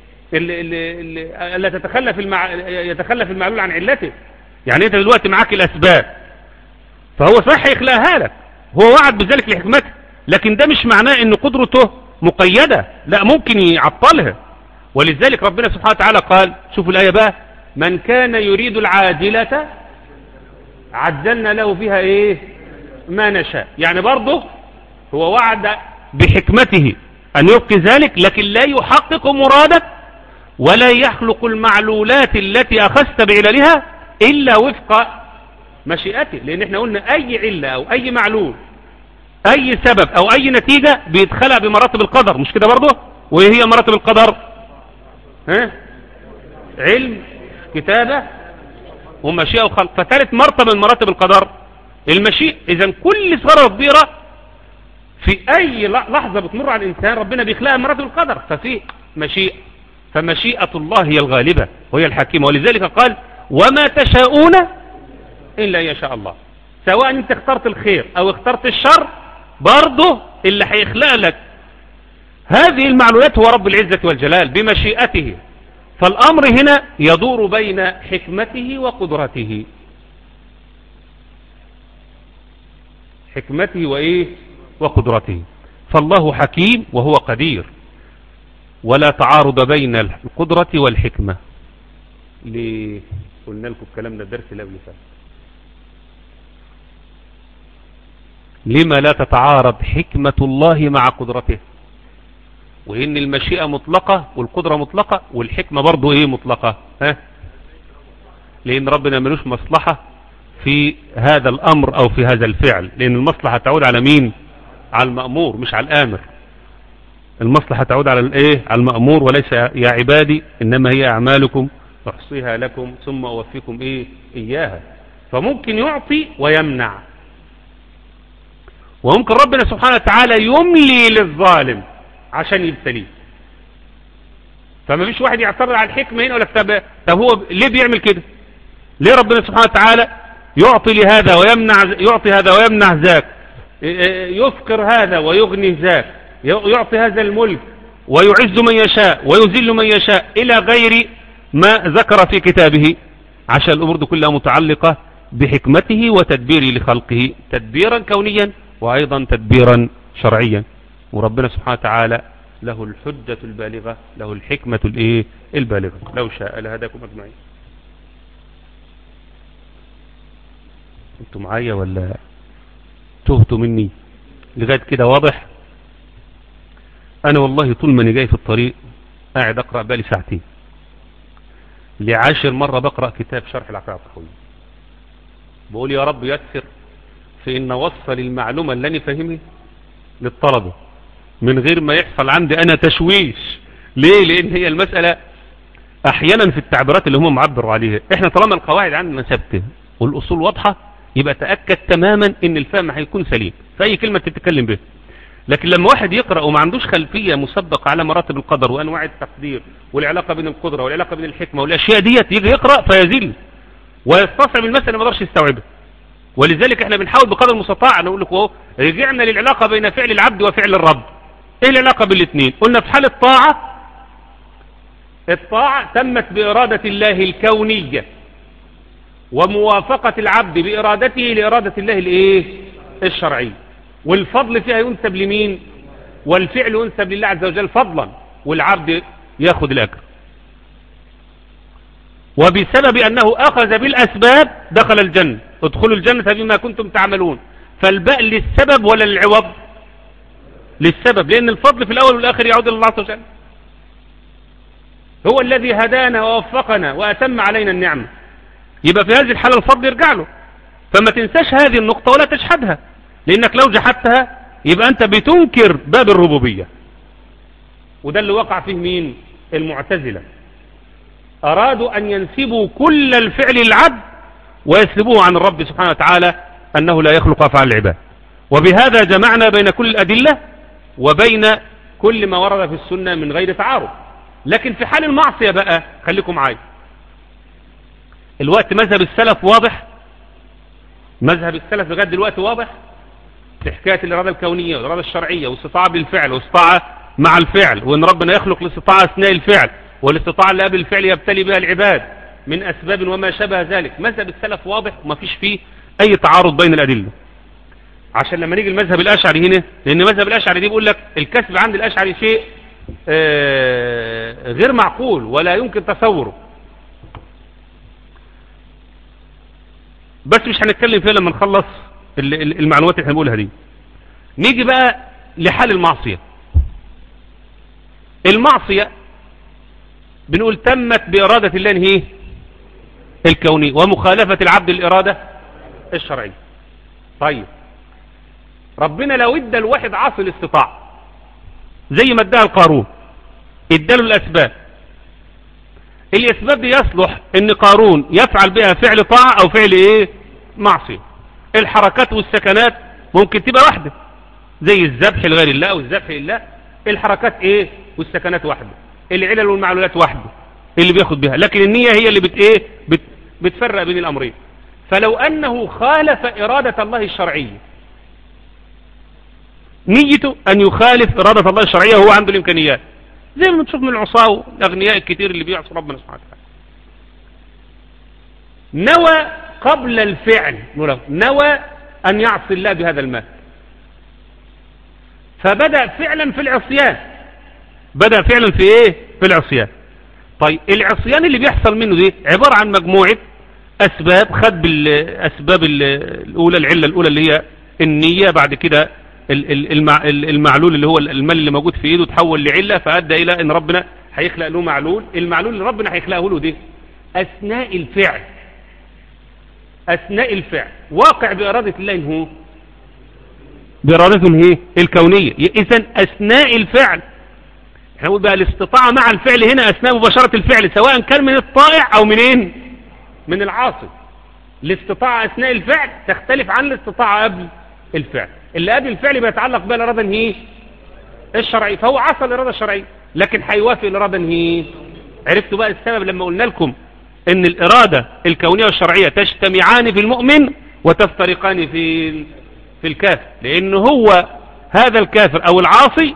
ألا تتخلف المع... يتخلف المعلول عن علته. يعني انت دلوقتي معاك الاسباب، فهو صح يخلقها لك، هو وعد بذلك لحكمته، لكن ده مش معناه ان قدرته مقيدة، لا ممكن يعطلها. ولذلك ربنا سبحانه وتعالى قال، شوفوا الآية بقى، من كان يريد العاجلة عجلنا له فيها ايه ما نشاء. يعني برضه هو وعد بحكمته ان يبقي ذلك، لكن لا يحقق مرادك ولا يخلق المعلولات التي اخذت بعللها الا وفق مشيئته. لان احنا قلنا اي علة او اي معلول، اي سبب او اي نتيجة بيدخلها بمراتب القدر، مش كده برضه؟ وايه هي مراتب القدر؟ ها؟ علم، كتابة، ومشيئة وخلق. فثالث مرتبة من مراتب القدر المشيئة. اذا كل صغيرة كبيرة في اي لحظة بتمر على الانسان ربنا بيخلقها مراتب القدر، ففي مشيئة. فمشيئة الله هي الغالبة وهي الحكيمة. ولذلك قال وما تشاءون إلا يشاء الله. سواء انت اخترت الخير او اخترت الشر، برضه اللي هيخلق لك هذه المعلومات هو رب العزة والجلال بمشيئته. فالأمر هنا يدور بين حكمته وقدرته، حكمته وإيه وقدرته. فالله حكيم وهو قدير، ولا تعارض بين القدرة والحكمة. ليه قلنا لكم الكلام ده الدرس الأول فات؟ لما لا تتعارض حكمة الله مع قدرته؟ وإن المشيئة مطلقة والقدرة مطلقة والحكمة برضو إيه مطلقة؟ ها؟ لأن ربنا ملوش مصلحة في هذا الأمر أو في هذا الفعل، لأن المصلحة تعود على مين؟ على المأمور مش على الآمر. المصلحة تعود على الإيه؟ على المأمور، وليس يا عبادي إنما هي أعمالكم أحصيها لكم ثم أوفيكم إيه؟ إياها. فممكن يعطي ويمنع، وممكن ربنا سبحانه وتعالى يملي للظالم عشان يبتليه. فما فيش واحد يعترض على الحكمة هنا ولا كتاب. طب هو ليه بيعمل كده؟ ليه ربنا سبحانه وتعالى يعطي لهذا ويمنع، يعطي هذا ويمنع ذاك، يفقر هذا ويغني ذاك، يعطي هذا الملك ويعز من يشاء ويذل من يشاء إلى غير ما ذكر في كتابه؟ عشان الأمور دي كلها متعلقة بحكمته وتدبيره لخلقه، تدبيرا كونيا وأيضا تدبيرا شرعيا. وربنا سبحانه وتعالى له الحجة البالغة، له الحكمة الايه البالغة، لو شاء لهداكم أجمعين. انتوا معايا ولا تهتوا مني لغاية كده؟ واضح؟ أنا والله طول ما أنا جاي في الطريق قاعد أقرأ بالي ساعتين، لعاشر مرة بقرأ كتاب شرح العقيدة الطحاوية، بقول يا رب يسر في إن وصل المعلومة اللي أنا فاهمها للطلبة من غير ما يحصل عندي أنا تشويش. ليه؟ لأن هي المسألة أحيانا في التعبيرات اللي هم معبروا عليها. إحنا طالما القواعد عندنا ثابتة والأصول واضحة، يبقى تأكد تماما إن الفهم هيكون سليم في أي كلمة تتكلم به. لكن لما واحد يقرأ وما عندوش خلفية مسبقة على مراتب القدر وأنواع التقدير والعلاقة بين القدرة والعلاقة بين الحكمة والأشياء ديت، يجي يقرأ فيزل ويستصعب المسألة ما يقدرش يستوعبها. ولذلك احنا بنحاول بقدر المستطاع نقول لكم اهو رجعنا للعلاقة بين فعل العبد وفعل الرب. ايه العلاقة بين الاثنين؟ قلنا في حال الطاعة، الطاعة تمت بإرادة الله الكونية وموافقة العبد بإرادته لإرادة الله الايه الشرعية، والفضل فيها ينسب لمين؟ والفعل ينسب لله عز وجل فضلا، والعبد ياخذ الأجر. وبسبب أنه أخذ بالأسباب دخل الجنة، ادخلوا الجنة بما كنتم تعملون. فالباء للسبب ولا للعوض؟ للسبب، لأن الفضل في الأول والآخر يعود إلى الله عز وجل. هو الذي هدانا ووفقنا وأتم علينا النعمة، يبقى في هذه الحالة الفضل يرجع له. فما تنساش هذه النقطة ولا تجحدها، لأنك لو جحدتها يبقى أنت بتنكر باب الربوبية. وده اللي وقع فيه مين؟ المعتزلة. أرادوا أن ينسبوا كل الفعل للعبد ويسلبوه عن الرب سبحانه وتعالى أنه لا يخلق أفعال العباد. وبهذا جمعنا بين كل الأدلة وبين كل ما ورد في السنة من غير تعارض. لكن في حال المعصية بقى خليكم معايا. الوقت مذهب السلف واضح، مذهب السلف لغاية دلوقتي واضح في حكاية الإرادة الكونية والإرادة الشرعية واستطاعة بالفعل واستطاعة مع الفعل، وان ربنا يخلق الاستطاعة اثناء الفعل، والاستطاعة اللي قبل الفعل يبتلي بها العباد من اسباب وما شابه ذلك. مذهب السلف واضح وما فيش فيه اي تعارض بين الادلة. عشان لما نيجي المذهب الاشعري هنا، لان مذهب الاشعري دي بيقول لك الكسب عند الاشعري شيء آه غير معقول ولا يمكن تصوره، بس مش هنتكلم فيها لما نخلص المعلومات اللي احنا بنقولها دي. نيجي بقى لحال المعصية. المعصية بنقول تمت بإرادة الله هي الكونية ومخالفة العبد الإرادة الشرعية. طيب ربنا لو ادى الواحد عاصي الاستطاعة زي ما اداها القارون، اداله الأسباب، الأسباب دي يصلح ان قارون يفعل بها فعل طاعة او فعل ايه معصية. الحركات والسكنات ممكن تبقى واحدة زي الذبح لغير الله او الذبح لله، الحركات ايه والسكنات واحدة، العلل والمعلولات واحدة اللي بياخد بها، لكن النية هي اللي بت ايه بت بتفرق بين الامرين. فلو انه خالف ارادة الله الشرعية، نيته ان يخالف ارادة الله الشرعية، هو عنده الامكانيات زي ما نشوف من العصاة والاغنياء الكتير اللي بيعصوا ربنا سبحانه وتعالى. نوى قبل الفعل، نوى ان يعصي الله بهذا المال، فبدأ فعلا في العصيان، بدأ فعلا في ايه في العصيان. طيب العصيان اللي بيحصل منه دي عبارة عن مجموعة اسباب، خد بالاسباب الاولى، العلة الاولى اللي هي النية، بعد كده المعلول اللي هو المال اللي موجود في ايده تحول لعلة فأدى الى ان ربنا هيخلق له معلول. المعلول اللي ربنا هيخلقه له ده اثناء الفعل، اثناء الفعل واقع بارادة الله، هو بارادته هي الكونية. اذا اثناء الفعل، احنا نقول بقى الاستطاعة مع الفعل هنا اثناء مباشرة الفعل، سواء كان من الطائع او منين من العاصي. الاستطاعة اثناء الفعل تختلف عن الاستطاعة قبل الفعل. اللي قبل الفعل بيتعلق بها الإرادة هي الشرعية، فهو عصى الإرادة الشرعية، لكن هيوافق الإرادة هي. عرفتوا بقى السبب لما قلنا لكم ان الإرادة الكونية والشرعية تجتمعان في المؤمن وتفترقان في في الكافر، لأن هو هذا الكافر أو العاصي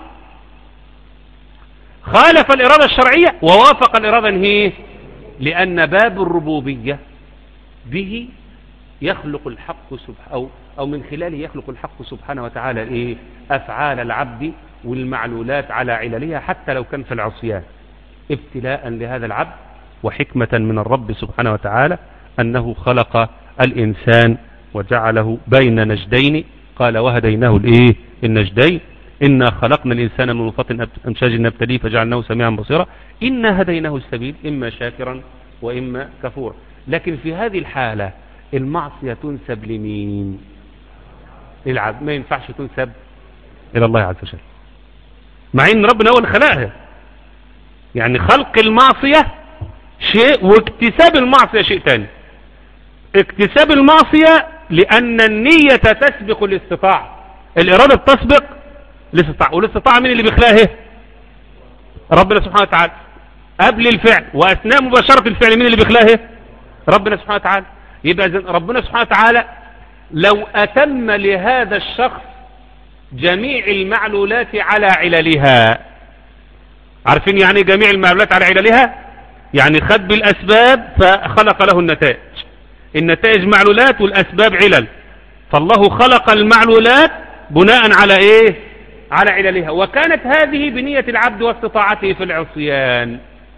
خالف الإرادة الشرعية ووافق الإرادة هي، لأن باب الربوبية به يخلق الحق سبحانه أو أو من خلاله يخلق الحق سبحانه وتعالى إيه أفعال العبد والمعلولات على عللها، حتى لو كان في العصيان، ابتلاء لهذا العبد وحكمة من الرب سبحانه وتعالى أنه خلق الإنسان وجعله بين نجدين. قال وهديناه الإيه النجدين، إنا خلقنا الإنسان من نطفة أمشاج نبتليه فجعلناه سميعا بصيرا، إنا هديناه السبيل إما شاكرا وإما كفورا. لكن في هذه الحالة المعصية تنسب لمين؟ للعبد، ما ينفعش تنسب إلى الله عز وجل، مع إن ربنا هو اللي خلقها. يعني خلق المعصية شيء واكتساب المعصية شيء تاني. اكتساب المعصية لأن النية تسبق الاستطاعة، الإرادة تسبق الاستطاعة، والاستطاعة مين اللي بيخلقها؟ ربنا سبحانه وتعالى. قبل الفعل وأثناء مباشرة الفعل مين اللي بيخلقها؟ ربنا سبحانه وتعالى. يبقى ربنا سبحانه وتعالى لو أتم لهذا الشخص جميع المعلولات على عللها، عارفين يعني جميع المعلولات على عللها؟ يعني خد بالأسباب فخلق له النتائج، النتائج معلولات والأسباب علل، فالله خلق المعلولات بناء على إيه؟ على عللها. وكانت هذه بنية العبد واستطاعته في العصيان.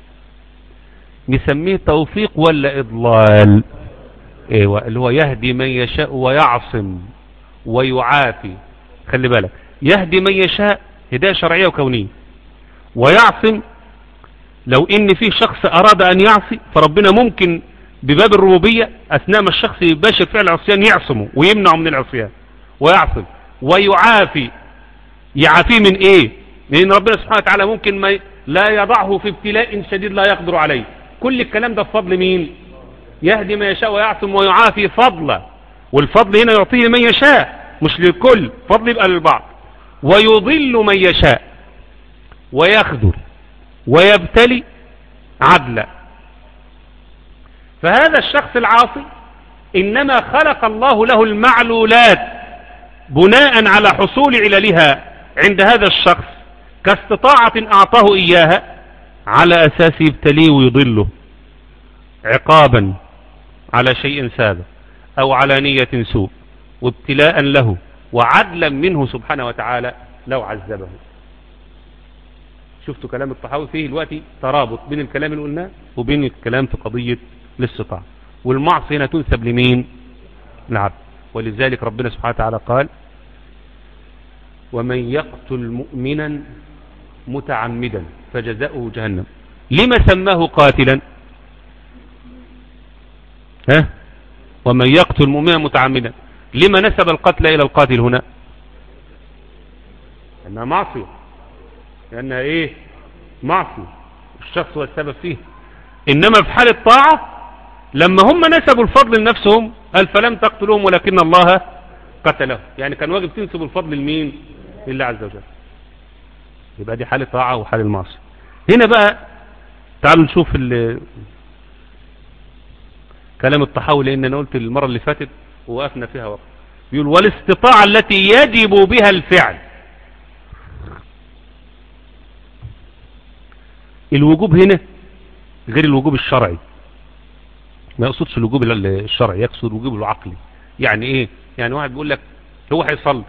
نسميه توفيق ولا إضلال؟ ايوه، اللي هو يهدي من يشاء ويعصم ويعافي. خلي بالك، يهدي من يشاء هداية شرعية وكونية، ويعصم لو ان في شخص اراد ان يعصي فربنا ممكن بباب الربوبية اثناء ما الشخص يباشر فعل العصيان يعصمه ويمنعه من العصيان ويعصم. ويعافي، يعافيه من ايه؟ لان ربنا سبحانه وتعالى ممكن ما لا يضعه في ابتلاء شديد لا يقدر عليه. كل الكلام ده بفضل مين؟ يهدي من يشاء ويعصم ويعافي فضلا، والفضل هنا يعطيه من يشاء مش للكل، فضل يبقى للبعض. ويضل من يشاء ويخذل ويبتلي عدلا. فهذا الشخص العاصي إنما خلق الله له المعلولات بناء على حصول عللها عند هذا الشخص كاستطاعة أعطاه إياها على أساس يبتليه ويضله عقابا على شيء سابق أو على نية سوء وابتلاء له وعدلا منه سبحانه وتعالى لو عذبه. شفتوا كلام الطحاوي فيه دلوقتي ترابط بين الكلام اللي قلناه وبين الكلام في قضية الاستطاعة. والمعصية هنا تنسب لمين؟ العبد. ولذلك ربنا سبحانه وتعالى قال ومن يقتل مؤمنا متعمدا فجزاؤه جهنم. لما سماه قاتلا؟ ها؟ ومن يقتل مؤمنا متعمدا، لما نسب القتل إلى القاتل هنا؟ لأنها معصية، لأنها إيه؟ معصية، الشخص هو السبب فيه. إنما في حال الطاعة لما هم نسبوا الفضل لنفسهم قال فلم تقتلوهم ولكن الله قتلهم، يعني كان واجب تنسب الفضل لمين؟ لله عز وجل. يبقى دي حال الطاعة وحال المعصية. هنا بقى تعالوا نشوف كلام الطحاوي، لأن أنا قلت المرة اللي فاتت ووقفنا فيها وقت. يقول والاستطاعة التي يجب بها الفعل. الوجوب هنا غير الوجوب الشرعي، ما يقصدش الوجوب الشرعي، يقصد الوجوب العقلي. يعني ايه؟ يعني واحد بيقول لك هو هيصلي،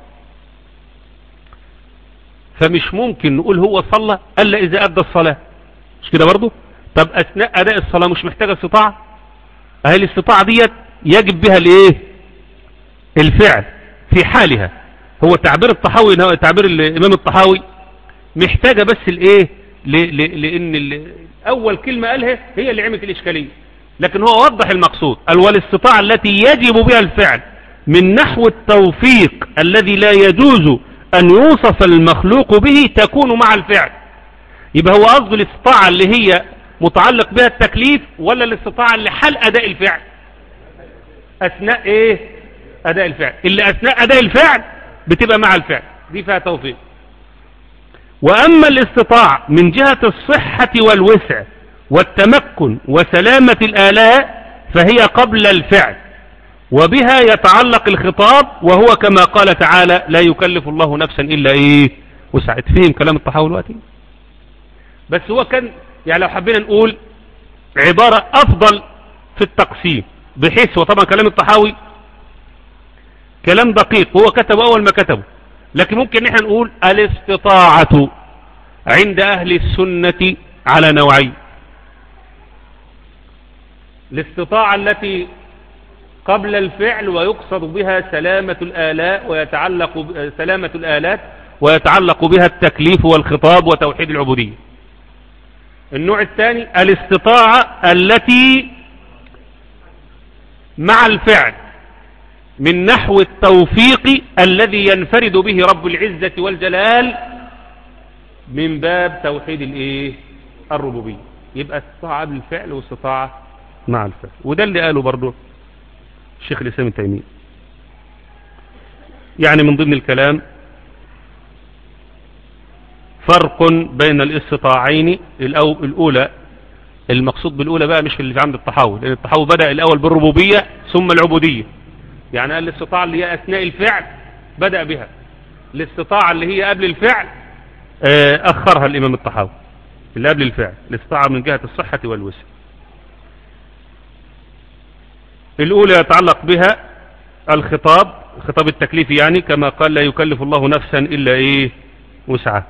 فمش ممكن نقول هو صلى الا اذا ادى الصلاة، مش كده برضه؟ طب اثناء اداء الصلاة مش محتاجة استطاعة؟ اهي الاستطاعة ديت يجب بها الايه؟ الفعل في حالها. هو تعبير الطحاوي، تعبير الامام الطحاوي محتاجة بس الايه؟ لان اول كلمة قالها هي اللي عملت الاشكالية، لكن هو وضح المقصود. قال والاستطاعة التي يجب بها الفعل من نحو التوفيق الذي لا يجوز ان يوصف المخلوق به تكون مع الفعل. يبقى هو قصده الاستطاعة اللي هي متعلق بها التكليف ولا الاستطاعة اللي حال اداء الفعل؟ اثناء ايه؟ اداء الفعل. اللي اثناء اداء الفعل بتبقى مع الفعل، دي فيها توفيق. واما الاستطاعة من جهة الصحة والوسع والتمكن وسلامة الآلاء فهي قبل الفعل، وبها يتعلق الخطاب، وهو كما قال تعالى لا يكلف الله نفسا إلا إيه وسعت. فهم كلام الطحاوي دلوقتي؟ بس هو كان يعني لو حبينا نقول عبارة أفضل في التقسيم، بحيث وطبعا كلام الطحاوي كلام دقيق هو كتبه أول ما كتبه، لكن ممكن نحن نقول الاستطاعة عند أهل السنة على نوعين: الاستطاعة التي قبل الفعل ويقصد بها سلامة الآلاء ويتعلق سلامة الآلات ويتعلق بها التكليف والخطاب وتوحيد العبودية. النوع الثاني الاستطاعة التي مع الفعل من نحو التوفيق الذي ينفرد به رب العزة والجلال من باب توحيد الايه؟ الربوبية. يبقى استطاعة قبل الفعل واستطاعة مع الفعل، وده اللي قاله برضه الشيخ الإسلام ابن تيمية. يعني من ضمن الكلام فرق بين الاستطاعين. الأولى المقصود بالأولى بقى مش اللي عند الطحاوي، لأن الطحاوي بدأ الأول بالربوبية ثم العبودية. يعني قال الاستطاعة اللي هي أثناء الفعل بدأ بها، الاستطاعة اللي هي قبل الفعل أخرها الإمام الطحاوي. اللي قبل الفعل الاستطاعة من جهة الصحة والوسع. الأولى يتعلق بها الخطاب، خطاب التكليف، يعني كما قال لا يكلف الله نفسا إلا إيه وسعها.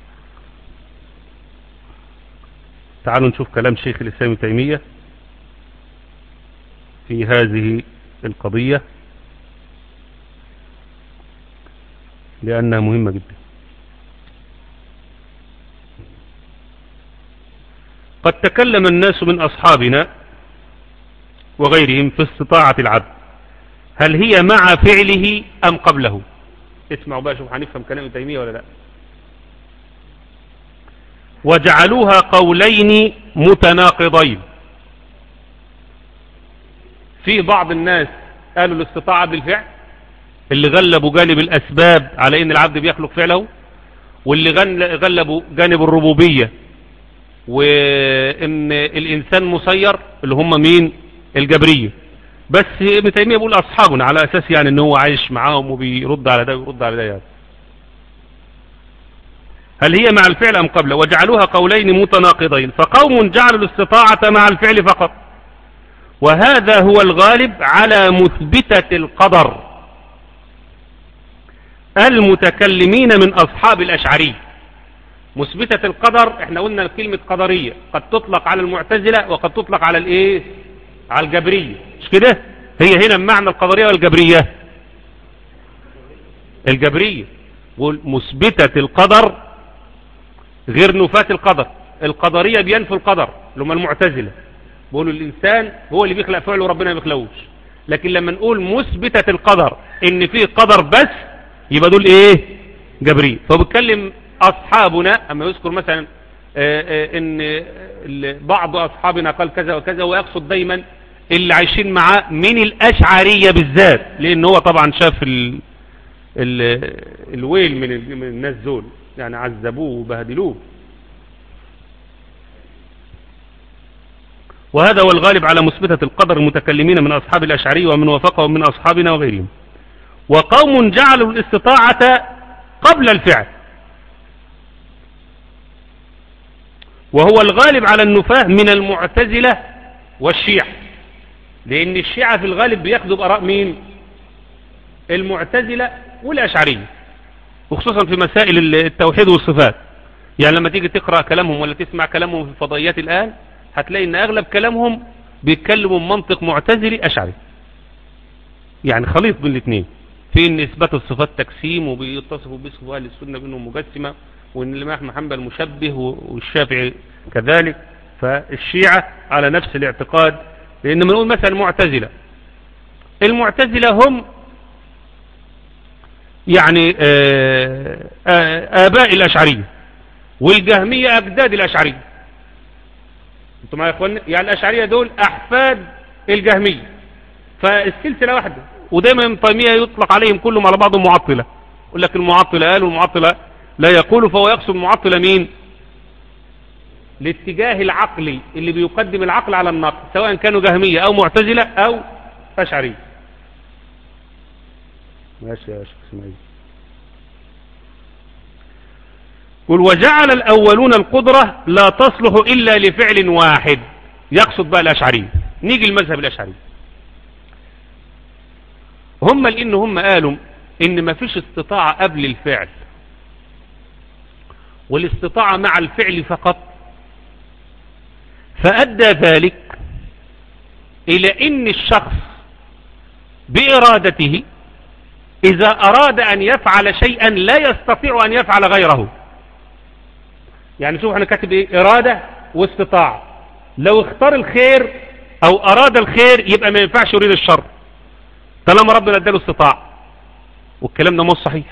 تعالوا نشوف كلام شيخ الإسلام ابن تيمية في هذه القضية لأنها مهمة جدا. قد تكلم الناس من أصحابنا وغيرهم في استطاعة العبد، هل هي مع فعله أم قبله؟ اسمعوا بقى شوف هنفهم كلام ابن تيمية ولا لا. وجعلوها قولين متناقضين. في بعض الناس قالوا الاستطاعة بالفعل، اللي غلبوا جانب الأسباب على ان العبد بيخلق فعله، واللي غلبوا جانب الربوبية وان الانسان مسير، اللي هم مين؟ الجبرية. بس ابن تيمية بيقول اصحابنا على اساس يعني ان هو عايش معاهم وبيرد على ده ويرد على ده. يعني هل هي مع الفعل أم قبله، وجعلوها قولين متناقضين، فقوم جعلوا الاستطاعة مع الفعل فقط، وهذا هو الغالب على مثبتة القدر المتكلمين من أصحاب الأشعري. مثبتة القدر احنا قلنا كلمة قدرية قد تطلق على المعتزلة وقد تطلق على الايه، على الجبرية، مش كده؟ هي هنا معنى القدرية والجبرية، الجبرية مثبتة القدر غير نفاة القدر. القدرية بينفوا القدر اللي هم المعتزلة، بيقولوا الإنسان هو اللي بيخلق فعله وربنا ما بيخلقوش. لكن لما نقول مثبتة القدر ان فيه قدر بس، يبقى دول ايه، جبرية. فبتكلم أصحابنا أما يذكر مثلا آآ آآ إن بعض أصحابنا قال كذا وكذا، ويقصد دايما اللي عايشين معاه من الأشعرية بالذات، لأن هو طبعا شاف ال ال الويل من, من الناس دول، يعني عذبوه وبهدلوه. وهذا هو الغالب على مثبتة القدر المتكلمين من أصحاب الأشعرية ومن وافقهم من أصحابنا وغيرهم. وقوم جعلوا الاستطاعة قبل الفعل، وهو الغالب على النفاة من المعتزلة والشيعة، لأن الشيعة في الغالب بياخدوا بآراء مين؟ المعتزلة والأشعرية، وخصوصا في مسائل التوحيد والصفات. يعني لما تيجي تقرأ كلامهم ولا تسمع كلامهم في الفضائيات الآن، هتلاقي ان اغلب كلامهم بيتكلموا منطق معتزلي أشعري، يعني خليط بين الاثنين، في ان اثبات الصفات تجسيم، وبيتصفوا باسم اهل السنه بانهم مجسمه، وان الامام احمد حنبل مشبه والشافعي كذلك. فالشيعة على نفس الاعتقاد. لان بنقول مثلا المعتزلة، المعتزلة هم يعني آباء الأشعرية، والجهمية أجداد الأشعرية. انتم معايا يا اخوانا؟ يعني الأشعرية دول أحفاد الجهمية، فالسلسلة واحدة. ودايما ابن تيمية يطلق عليهم كلهم على بعضهم معطلة، يقول لك المعطلة قالوا المعطلة لا يقول، فهو يقصد المعطلة مين؟ الاتجاه العقلي اللي بيقدم العقل على النقل، سواء كانوا جهمية أو معتزلة أو أشعرية. ماشي يا شيخ اسماعيل. قل وجعل الأولون القدرة لا تصلح إلا لفعل واحد، يقصد بقى الأشعرية. نيجي المذهب الأشعري، هم لأن هم قالوا إن ما فيش استطاعة قبل الفعل، والاستطاعة مع الفعل فقط، فأدى ذلك إلى إن الشخص بإرادته إذا أراد أن يفعل شيئا لا يستطيع أن يفعل غيره. يعني شوف احنا كاتب إيه؟ إرادة واستطاعة. لو اختار الخير أو أراد الخير يبقى ما ينفعش يريد الشر طالما ربنا اداله استطاعة، والكلام ده مش صحيح.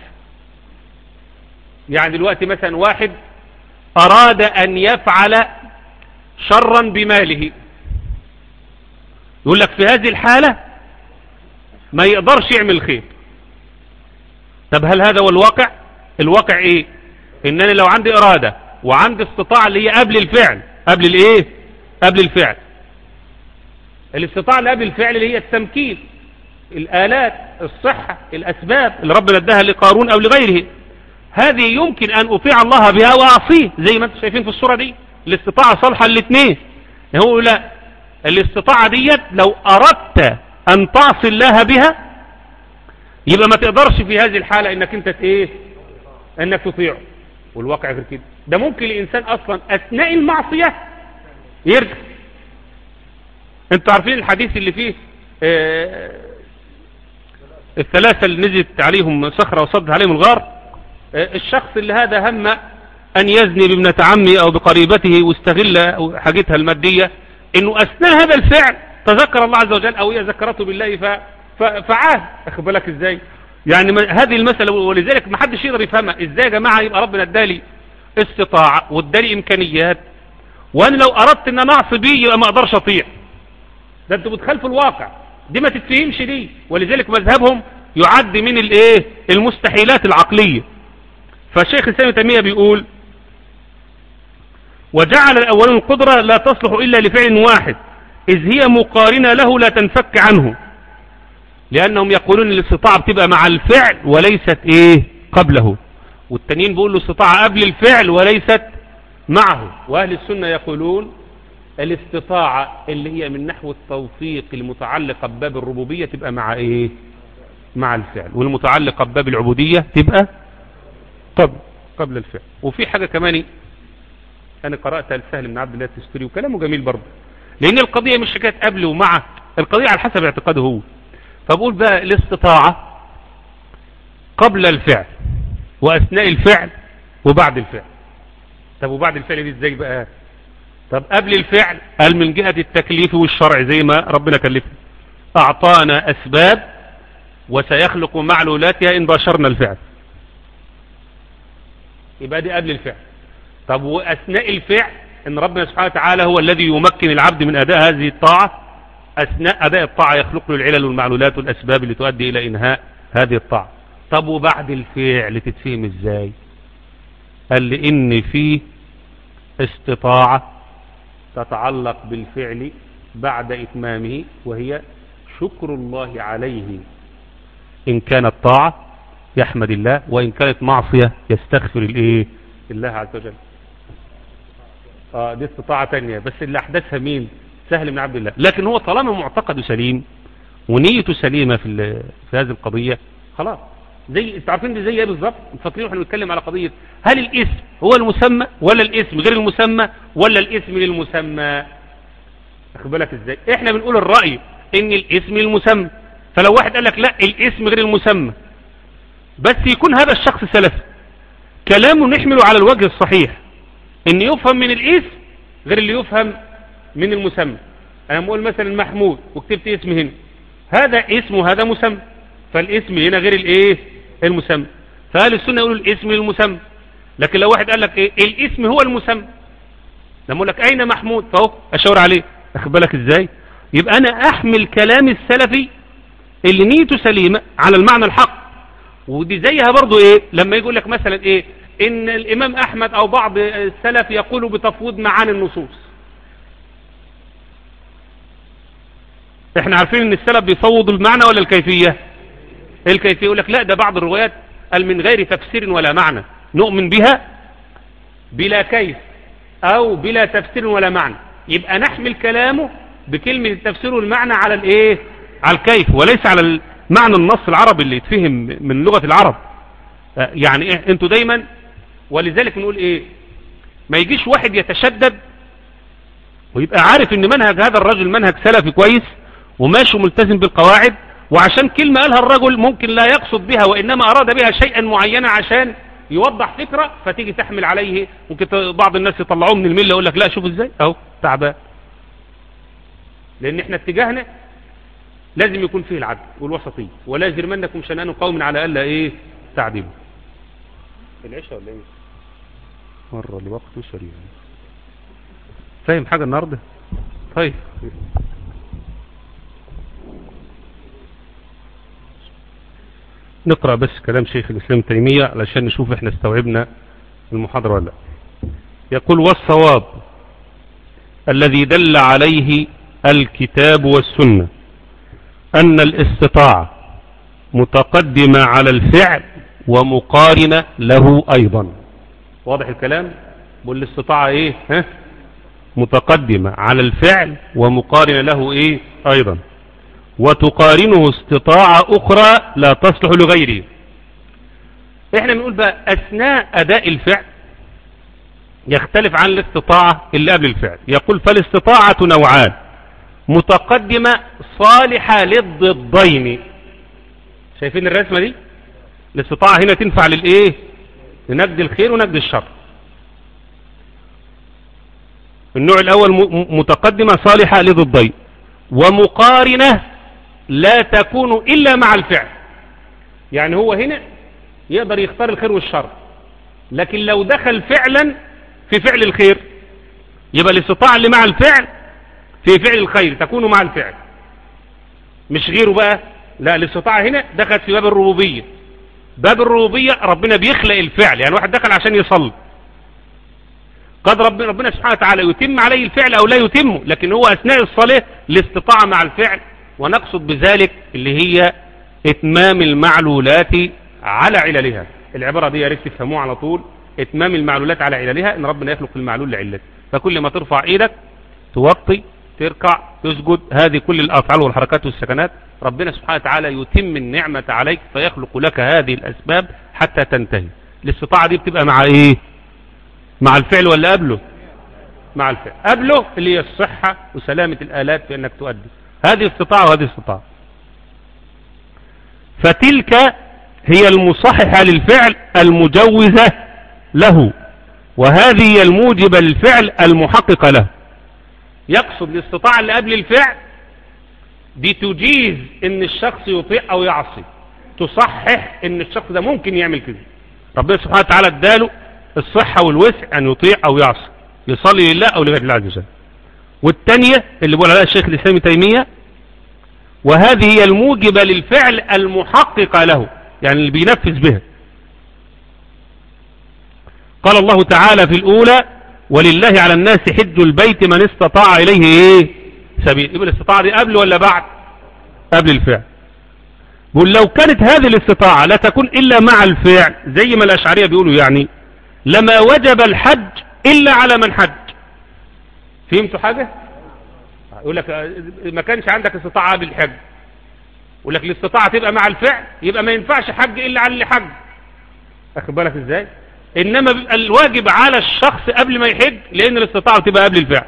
يعني دلوقتي مثلا واحد أراد أن يفعل شرا بماله، يقول لك في هذه الحالة ما يقدرش يعمل خير. طب هل هذا هو الواقع؟ الواقع ايه؟ انني لو عندي ارادة وعندي استطاعة اللي هي قبل الفعل، قبل الايه؟ قبل الفعل. الاستطاعة اللي قبل الفعل اللي هي التمكين، الآلات، الصحة، الأسباب اللي ربنا اداها لقارون أو لغيره، هذه يمكن أن أطيع الله بها وأعصيه، زي ما انتم شايفين في الصورة دي. الاستطاعة صالحة الاثنين. هو لا، الاستطاعة ديت لو أردت أن تعصي الله بها يبقى ما تقدرش في هذه الحالة انك انت ايه؟ انك تطيعه. والواقع غير كده، ده ممكن الانسان اصلا اثناء المعصية يرجع. انتوا عارفين الحديث اللي فيه اه الثلاثة اللي نزلت عليهم صخرة وصد عليهم الغار، اه الشخص اللي هذا هم ان يزني بابنة عمه او بقريبته واستغل حاجتها المادية، انه اثناء هذا الفعل تذكر الله عز وجل او هي ذكرته بالله ف فعاد. اخد بالك ازاي؟ يعني هذه المسألة، ولذلك ما حدش يقدر يفهمها. ازاي يا جماعة يبقى ربنا ادالي استطاعة وادالي امكانيات، وانا لو اردت ان انا اعصي بيه يبقى ما اقدرش اطيع؟ ده انتوا بتخالفوا الواقع، دي ما تتفهمش دي. ولذلك مذهبهم يعد من الايه؟ المستحيلات العقلية. فالشيخ الإسلام ابن تيمية بيقول وجعل الاولون القدرة لا تصلح الا لفعل واحد، اذ هي مقارنة له لا تنفك عنه، لأنهم يقولون الاستطاعة بتبقى مع الفعل وليست إيه؟ قبله. والتانيين بيقول له استطاعة قبل الفعل وليست معه. واهل السنة يقولون الاستطاعة اللي هي من نحو التوفيق المتعلقة بباب الربوبية تبقى مع ايه؟ مع الفعل، والمتعلقة بباب العبودية تبقى طب قبل الفعل. وفي حاجة كمان انا قرأتها لسهل بن عبد الله التستوري وكلامه جميل برضه، لان القضية مش حكاية قبل ومع، القضية على حسب اعتقاده هو. فبقول بقى الاستطاعة قبل الفعل واثناء الفعل وبعد الفعل. طب وبعد الفعل دي ازاي بقى؟ طب قبل الفعل قال من جهة التكليف والشرع زي ما ربنا كلفنا، اعطانا اسباب وسيخلق معلولاتها ان باشرنا الفعل، يبقى دي قبل الفعل. طب واثناء الفعل ان ربنا سبحانه وتعالى هو الذي يمكن العبد من اداء هذه الطاعة، اثناء اداء الطاعة يخلق له العلل والمعلولات والاسباب اللي تؤدي الى انهاء هذه الطاعة. طب وبعد الفعل تتفهم ازاي؟ قال لي ان في استطاعة تتعلق بالفعل بعد اتمامه، وهي شكر الله عليه، ان كانت طاعة يحمد الله، وان كانت معصية يستغفر الايه الله عز وجل. اه دي استطاعة تانية بس اللي احدثها مين؟ سهل بن عبد الله. لكن هو طالما معتقده سليم ونيته سليمة في في هذه القضية خلاص. زي انتوا عارفين دي زي ايه بالظبط؟ فاكرين واحنا بنتكلم على قضية هل الاسم هو المسمى ولا الاسم غير المسمى ولا الاسم للمسمى؟ اخد بالك ازاي؟ احنا بنقول الرأي ان الاسم للمسمى، فلو واحد قال لك لا الاسم غير المسمى، بس يكون هذا الشخص سلفي كلامه نحمله على الوجه الصحيح، ان يفهم من الاسم غير اللي يفهم من المسمى. انا بقول مثلا محمود وكتبت اسم هنا، هذا اسم وهذا مسمى، فالاسم هنا غير الايه المسمى. فاهل السنه يقولوا الاسم للمسمى. لكن لو واحد قال لك ايه الاسم هو المسمى، لما اقول لك اين محمود فهو اشاور عليه، اخد بالك ازاي؟ يبقى انا احمل كلام السلفي اللي نيته سليمه على المعنى الحق. ودي زيها برضو ايه لما يقول لك مثلا ايه ان الامام احمد او بعض السلف يقولوا بتفويض معاني النصوص. احنا عارفين ان السلف بيفوض المعنى ولا الكيفية؟ الكيفية. يقول لك لا ده بعض الروايات قال من غير تفسير ولا معنى نؤمن بها بلا كيف او بلا تفسير ولا معنى. يبقى نحمل كلامه بكلمة التفسير والمعنى على الايه على الكيف وليس على معنى النص العربي اللي يتفهم من لغة العرب. يعني إيه؟ انتوا دايما ولذلك نقول ايه ما يجيش واحد يتشدد ويبقى عارف ان منهج هذا الرجل منهج سلفي كويس وماشي ملتزم بالقواعد، وعشان كلمة قالها الرجل ممكن لا يقصد بها وانما اراد بها شيئا معينا عشان يوضح فكرة، فتيجي تحمل عليه. ممكن بعض الناس يطلعوه من الملة يقول لك لا شوف ازاي اهو تعبان، لان احنا اتجاهنا لازم يكون فيه العدل والوسطية، ولا يجرمنكم شنآن قوم على الا ايه تعدلوا. العشاء ولا ايه مرة لوقته سريع. فاهم حاجة النهاردة؟ طيب نقرأ بس كلام شيخ الإسلام تيمية علشان نشوف احنا استوعبنا المحاضرة ولا لا. يقول والصواب الذي دل عليه الكتاب والسنة أن الاستطاعة متقدمة على الفعل ومقارنة له أيضا. واضح الكلام؟ بقول الاستطاعة ايه ها؟ متقدمة على الفعل ومقارنة له ايه ايضا، وتقارنه استطاعة اخرى لا تصلح لغيره. احنا بنقول بقى اثناء اداء الفعل يختلف عن الاستطاعة اللي قبل الفعل. يقول فالاستطاعة نوعان، متقدمة صالحة للضدين. شايفين الرسمة دي؟ الاستطاعة هنا تنفع للايه لنجد الخير ونجد الشر. النوع الاول متقدمة صالحة لضدين، ومقارنة لا تكون الا مع الفعل. يعني هو هنا يقدر يختار الخير والشر، لكن لو دخل فعلا في فعل الخير يبقى الاستطاعة اللي مع الفعل في فعل الخير تكون مع الفعل مش غيره بقى. لا الاستطاعة هنا دخلت في باب الربوبية. باب الربوبية ربنا بيخلق الفعل، يعني واحد دخل عشان يصلي قد ربنا, ربنا سبحانه وتعالى يتم عليه الفعل او لا يتمه، لكن هو اثناء الصلاة الاستطاعة مع الفعل، ونقصد بذلك اللي هي اتمام المعلولات على عللها. العبارة دي يا ريت تفهموها على طول. اتمام المعلولات على عللها، ان ربنا يخلق المعلول لعلته. فكل ما ترفع ايدك، توطي، تركع، تسجد، هذه كل الافعال والحركات والسكنات ربنا سبحانه وتعالى يتم النعمة عليك فيخلق لك هذه الاسباب حتى تنتهي. الاستطاعة دي بتبقى مع ايه؟ مع الفعل ولا قبله؟ مع الفعل. قبله اللي هي الصحة وسلامة الآلات في انك تؤدي. هذه استطاعة وهذه استطاعة. فتلك هي المصححة للفعل المجوزة له، وهذه هي الموجبة للفعل المحققة له. يقصد الاستطاعة اللي قبل الفعل دي تجيز ان الشخص يطيع او يعصي، تصحح ان الشخص ده ممكن يعمل كده. ربنا سبحانه وتعالى اداله الصحة والوسع ان يطيع او يعصي، يصلي لله او لغير الله عز وجل. والتانية اللي بيقول عليها الشيخ الاسلام ابن تيمية، وهذه هي الموجبة للفعل المحققة له، يعني اللي بينفذ بها. قال الله تعالى في الأولى: ولله على الناس حج البيت من استطاع إليه إيه؟ سبيل. يبقى الاستطاعة دي قبل ولا بعد؟ قبل الفعل. بقول لو كانت هذه الاستطاعة لا تكون إلا مع الفعل، زي ما الأشعرية بيقولوا يعني لما وجب الحج إلا على من حج. فهمتوا حاجة؟ يقول لك ما كانش عندك استطاعة قبل الحج، يقول لك الاستطاعة تبقى مع الفعل، يبقى ما ينفعش حج إلا على اللي حج. أخد بالك إزاي؟ إنما بيبقى الواجب على الشخص قبل ما يحج، لأن الاستطاعة تبقى قبل الفعل.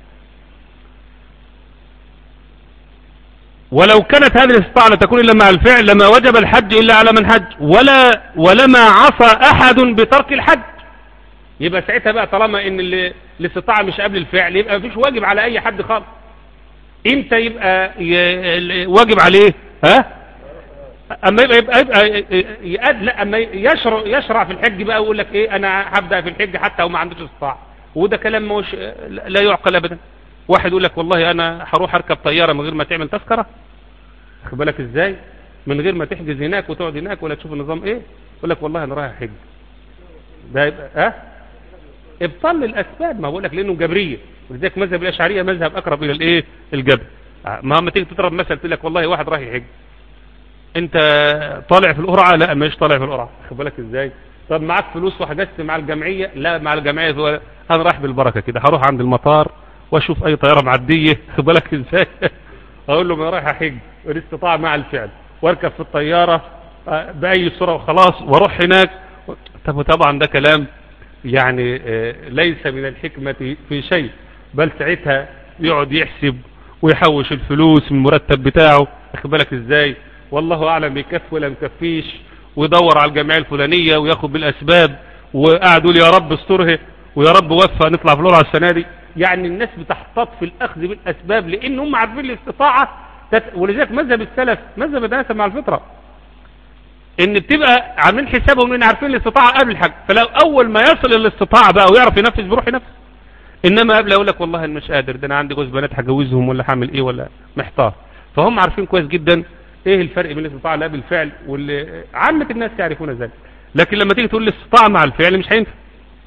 ولو كانت هذه الاستطاعة لا تكون إلا مع الفعل لما وجب الحج إلا على من حج، ولا ولما عصى أحد بترك الحج. يبقى ساعتها بقى طالما إن الاستطاعة مش قبل الفعل، يبقى مفيش واجب على أي حد خالص. امتى يبقى واجب عليه؟ ها؟ اما يبقى يبقى, يبقى يقد لا اما يشرع يشرع في الحج بقى ويقول لك ايه انا هبدا في الحج حتى وما عندوش استطاعه. وده كلام مش لا يعقل ابدا. واحد يقول لك والله انا هروح اركب طياره من غير ما تعمل تذكره، واخد بالك ازاي؟ من غير ما تحجز هناك وتقعد هناك ولا تشوف النظام ايه، يقول لك والله انا رايح حج. ده يبقى ها ابطال الاسباب. ما بقول لك لانه جبريه، ولذلك مذهب الاشعريه مذهب اقرب الى الايه؟ الجبر. ما هم تيجي تضرب مثل تقول لك والله واحد رايح يحج، انت طالع في القرعه؟ لا مش طالع في القرعه. خد بالك ازاي؟ طب معاك فلوس وحجزت مع الجمعيه؟ لا مع الجمعيه انا رايح بالبركه كده، هروح عند المطار واشوف اي طياره معديه. خد بالك ازاي؟ اقول له ما رايح احج، والاستطاعه مع الفعل، واركب في الطياره باي صوره وخلاص واروح هناك. طب طبعا ده كلام يعني ليس من الحكمه في شيء، بل ساعتها يقعد يحسب ويحوش الفلوس من المرتب بتاعه. خد بالك ازاي؟ والله اعلم بيكفي ولا مكفيش، ويدور على الجمعيه الفلانيه وياخد بالاسباب، وقعد يقول يا رب استره ويا رب وفى نطلع في القرعه السنه دي. يعني الناس بتحتاط في الاخذ بالاسباب لان هم عارفين الاستطاعه تت... ولذلك مذهب السلف مذهب يتناسب مع الفطره، ان بتبقى عاملين حسابهم ان عارفين الاستطاعه قبل الحج، فلو اول ما يصل الاستطاعه بقى ويعرف ينفذ بيروح ينفذ. انما قبل يقول لك والله انا مش قادر، ده انا عندي جوز بنات هجوزهم ولا هعمل ايه ولا محتار. فهم عارفين كويس جدا ايه الفرق بين الاستطاعه اللي قبل الفعل، واللي عامه الناس يعرفون ذلك. لكن لما تيجي تقول الاستطاعه مع الفعل مش هينفع.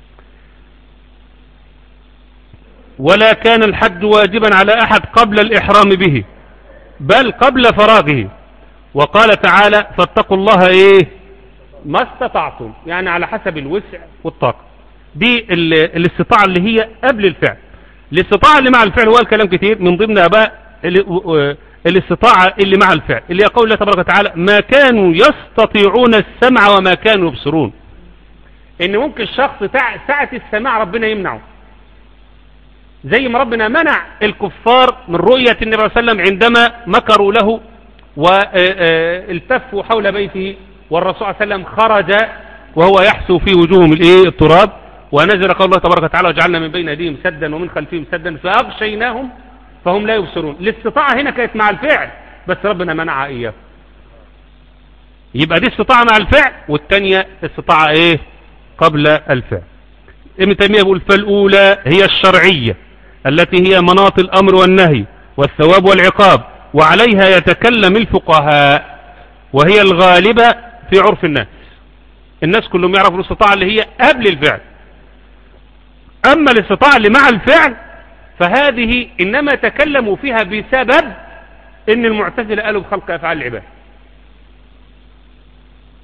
ولا كان الحج واجبا على احد قبل الاحرام به بل قبل فراغه. وقال تعالى فاتقوا الله ايه ما استطعتم، يعني على حسب الوسع والطاقه. دي الاستطاعه اللي هي قبل الفعل. الاستطاعه اللي مع الفعل هو الكلام كتير، من ضمن اباء الاستطاعة اللي مع الفعل اللي هي قول الله تبارك وتعالى ما كانوا يستطيعون السمع وما كانوا يبصرون. ان ممكن الشخص ساعة السماع ربنا يمنعه، زي ما ربنا منع الكفار من رؤية النبي صلى الله عليه وسلم عندما مكروا له والتفوا حول بيته، والرسول صلى الله عليه وسلم خرج وهو يحسو في وجوههم الايه التراب، ونزل قول الله تبارك وتعالى وجعلنا من بين ايديهم سدا ومن خلفهم سدا فاغشيناهم فهم لا يبصرون. الاستطاعة هنا كانت مع الفعل بس ربنا منعها اياه. يبقى دي استطاعة مع الفعل، والتانية استطاعة ايه قبل الفعل. ابن تيمية يقول فالاولى هي الشرعية التي هي مناط الامر والنهي والثواب والعقاب، وعليها يتكلم الفقهاء، وهي الغالبة في عرف الناس. الناس كلهم يعرفوا الاستطاعة اللي هي قبل الفعل. اما الاستطاعة اللي مع الفعل فهذه إنما تكلموا فيها بسبب إن المعتزلة قالوا بخلق أفعال العباد.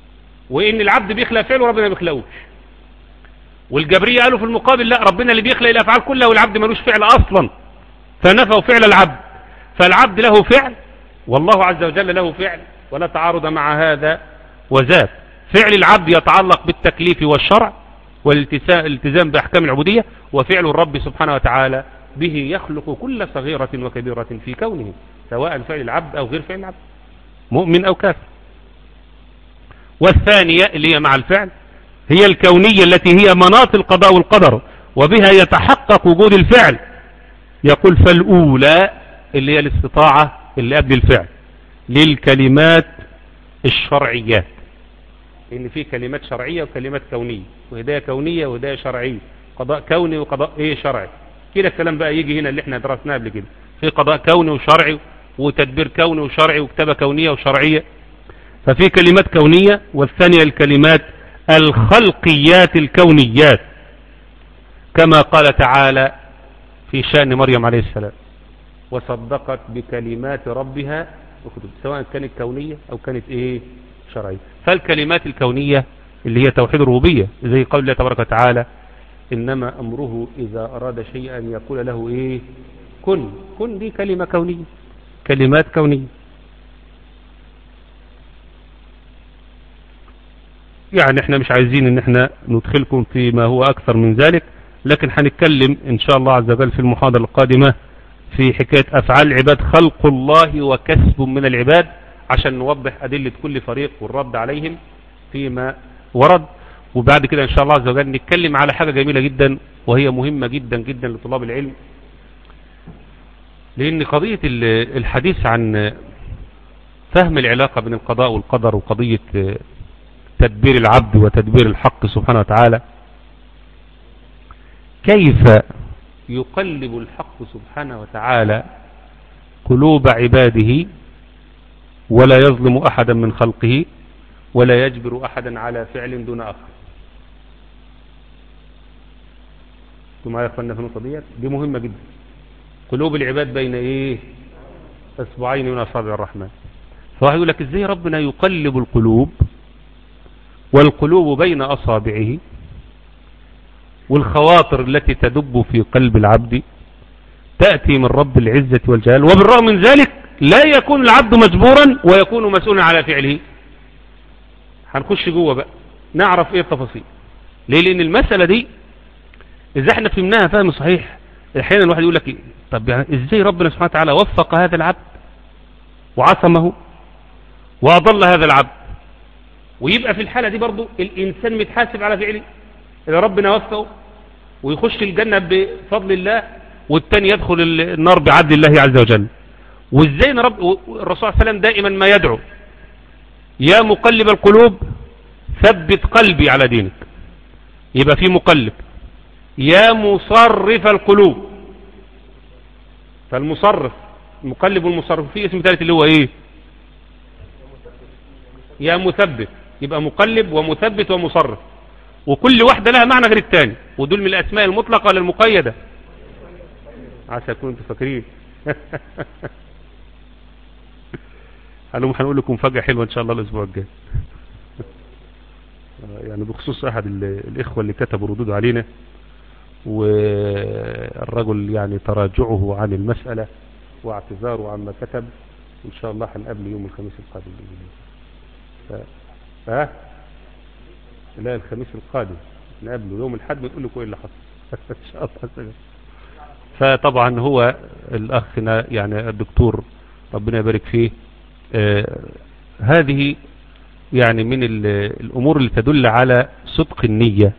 وإن العبد بيخلق فعل وربنا ما بيخلقوش. والجبرية قالوا في المقابل لا، ربنا اللي بيخلق الأفعال كلها والعبد ملوش فعل أصلا، فنفوا فعل العبد. فالعبد له فعل والله عز وجل له فعل، ولا تعارض مع هذا وذاك. فعل العبد يتعلق بالتكليف والشرع والالتزام بأحكام العبودية، وفعل الرب سبحانه وتعالى به يخلق كل صغيرة وكبيرة في كونه، سواء فعل العبد أو غير فعل العبد، مؤمن أو كافر. والثانية اللي هي مع الفعل هي الكونية التي هي مناط القضاء والقدر، وبها يتحقق وجود الفعل. يقول فالأولى اللي هي الاستطاعة اللي قبل الفعل للكلمات الشرعيات، إن في كلمات شرعية وكلمات كونية، وهداية كونية وهداية شرعية، قضاء كوني وقضاء ايه شرعي. كده الكلام بقى يجي هنا اللي احنا درسناه قبل كده، في قضاء كوني وشرعي وتدبير كوني وشرعي وكتابة كونية وشرعية. ففي كلمات كونية، والثانية الكلمات الخلقيات الكونيات، كما قال تعالى في شأن مريم عليه السلام وصدقت بكلمات ربها وكتب، سواء كانت كونية أو كانت إيه شرعية. فالكلمات الكونية اللي هي توحيد الربوبية، زي قول الله تبارك وتعالى إنما أمره إذا أراد شيئا يقول له إيه كن. كن دي كلمة كونية، كلمات كونية. يعني احنا مش عايزين ان احنا ندخلكم فيما هو اكثر من ذلك، لكن هنتكلم ان شاء الله عز وجل في المحاضرة القادمة في حكاية افعال العباد، خلق الله وكسب من العباد، عشان نوضح ادلة كل فريق والرد عليهم فيما ورد. وبعد كده ان شاء الله عز وجل نتكلم على حاجة جميلة جدا وهي مهمة جدا جدا لطلاب العلم، لان قضية الحديث عن فهم العلاقة بين القضاء والقدر وقضية تدبير العبد وتدبير الحق سبحانه وتعالى، كيف يقلب الحق سبحانه وتعالى قلوب عباده ولا يظلم أحدا من خلقه ولا يجبر أحدا على فعل دون آخر. ثم يقولنا في النقطة دي دي مهمة جدا. قلوب العباد بين ايه اصبعين من اصابع الرحمن. فواحد يقول لك ازاي ربنا يقلب القلوب والقلوب بين اصابعه، والخواطر التي تدب في قلب العبد تأتي من رب العزة والجلال، وبالرغم من ذلك لا يكون العبد مجبورا ويكون مسؤولا على فعله. هنخش جوه بقى نعرف ايه التفاصيل. ليه؟ لان المسألة دي اذا احنا فهمناها فهم صحيح، احيانا الواحد يقول لك طب يعني ازاي ربنا سبحانه وتعالى وفق هذا العبد وعصمه واضل هذا العبد، ويبقى في الحالة دي برضو الانسان متحاسب على فعله، اذا ربنا وفقه ويخش الجنة بفضل الله والتاني يدخل النار بعدل الله عز وجل. وازاي رب الرسول صلى الله عليه وسلم دائما ما يدعو يا مقلب القلوب ثبت قلبي على دينك، يبقى في مقلب. يا مصرف القلوب، فالمصرف مقلب والمصرف في اسم ثالث اللي هو ايه يا مثبت، يبقى مقلب ومثبت ومصرف، وكل واحدة لها معنى غير الثاني، ودول من الاسماء المطلقة ولا المقيدة؟ عسى يكون انتوا فاكرين. هنقوم هنقول لكم فجأة حلوة ان شاء الله الاسبوع الجاي. يعني بخصوص احد الاخوة اللي كتبوا ردود علينا، والرجل يعني تراجعه عن المسألة واعتذاره عما كتب، ان شاء الله هنقابله يوم الخميس القادم ف... ها لا الخميس القادم نقابله، يوم الحد بنقول لكم ايه اللي حصل. ان شاء الله. فطبعا هو الاخنا يعني الدكتور ربنا يبارك فيه، آه هذه يعني من الامور اللي تدل على صدق النية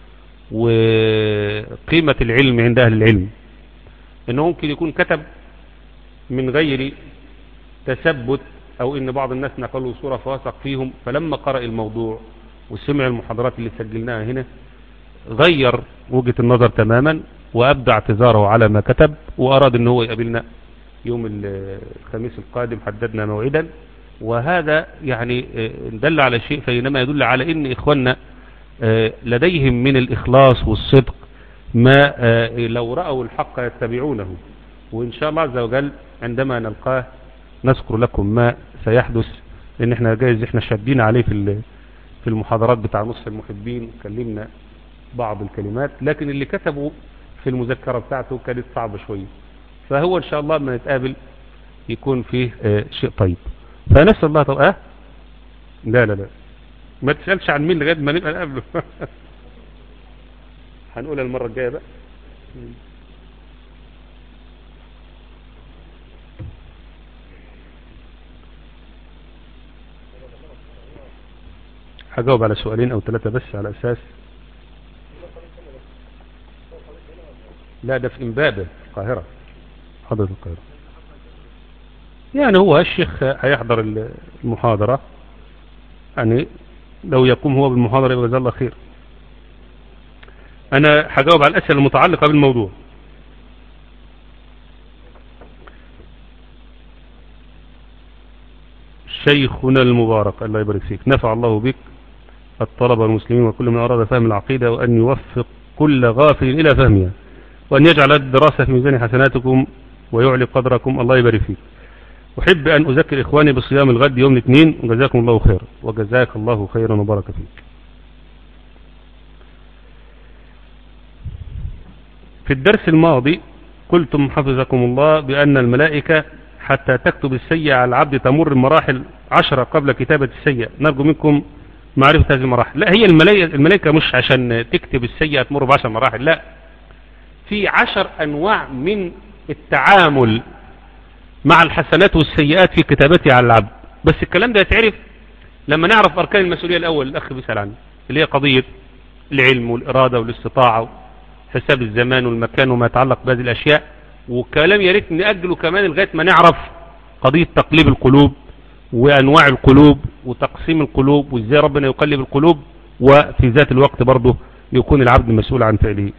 وقيمة العلم عند أهل العلم، انه ممكن يكون كتب من غير تثبت، او ان بعض الناس نقلوا صورة فوثق فيهم، فلما قرأ الموضوع وسمع المحاضرات اللي سجلناها هنا غير وجهة النظر تماما، وابدع اعتذاره على ما كتب، واراد ان هو يقابلنا يوم الخميس القادم، حددنا موعدا. وهذا يعني دل على شيء، فإنما يدل على ان اخواننا لديهم من الإخلاص والصدق ما لو رأوا الحق يتبعونه. وإن شاء الله عز وجل عندما نلقاه نذكر لكم ما سيحدث، لأن احنا جايز احنا شادين عليه في في في المحاضرات بتاع نصف المحبين كلمنا بعض الكلمات، لكن اللي كتبوا في المذكرة بتاعته كانت صعبة شوية. فهو إن شاء الله ما نتقابل يكون فيه آه شيء طيب. فنسأل الله طب اه لا لا لا ما تسألش عن مين لغاية ما نبقى نقابله. هنقولها المرة الجاية بقى. هجاوب على سؤالين او ثلاثة بس على اساس. لا ده في امبابة القاهرة، حضرة القاهرة. يعني هو الشيخ هيحضر المحاضرة، يعني لو يقوم هو بالمحاضرة يبقى جزاه الله خير. انا هجاوب على الاسئلة المتعلقة بالموضوع. شيخنا المبارك الله يبارك فيك، نفع الله بك الطلبة المسلمين وكل من أراد فهم العقيدة، وأن يوفق كل غافل إلى فهمها، وأن يجعل الدراسة في ميزان حسناتكم ويعلي قدركم الله يبارك فيك. أحب أن أذكر إخواني بصيام الغد يوم الاثنين، وجزاكم الله خير. وجزاك الله خيرا وبارك فيك. في الدرس الماضي قلتم حفظكم الله بأن الملائكة حتى تكتب السيئة على العبد تمر مراحل عشرة قبل كتابة السيئة، نرجو منكم معرفة هذه المراحل. لا، هي الملائكة, الملائكة مش عشان تكتب السيئة تمر بعشر مراحل، لا، في عشر أنواع من التعامل مع الحسنات والسيئات في كتابتها على العبد. بس الكلام ده يتعرف لما نعرف أركان المسؤولية الأول الأخ بيسأل عنه، اللي هي قضية العلم والإرادة والاستطاعة وحساب الزمان والمكان وما يتعلق بهذه الأشياء. وكلام يا ريت نأجله كمان لغاية ما نعرف قضية تقليب القلوب وأنواع القلوب وتقسيم القلوب وإزاي ربنا يقلب القلوب، وفي ذات الوقت برضه يكون العبد مسؤول عن فعله.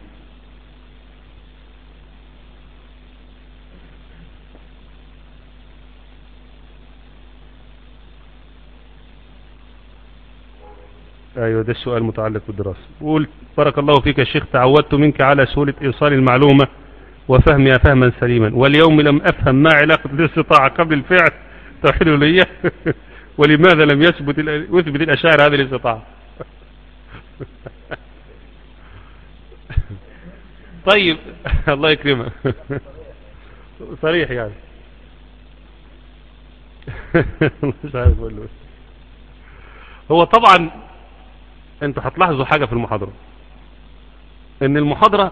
أيوة ده السؤال متعلق بالدراسة. قلت بارك الله فيك يا شيخ، تعودت منك على سهولة إيصال المعلومة وفهمها فهما سليما، واليوم لم أفهم ما علاقة الاستطاعة قبل الفعل توحيد الألوهية ولماذا لم يثبت يثبت الأشاعرة هذه الاستطاعة. طيب الله يكرمك. صريح يعني. مش عارف اقول له. هو طبعا انتوا هتلاحظوا حاجة في المحاضرة، ان المحاضرة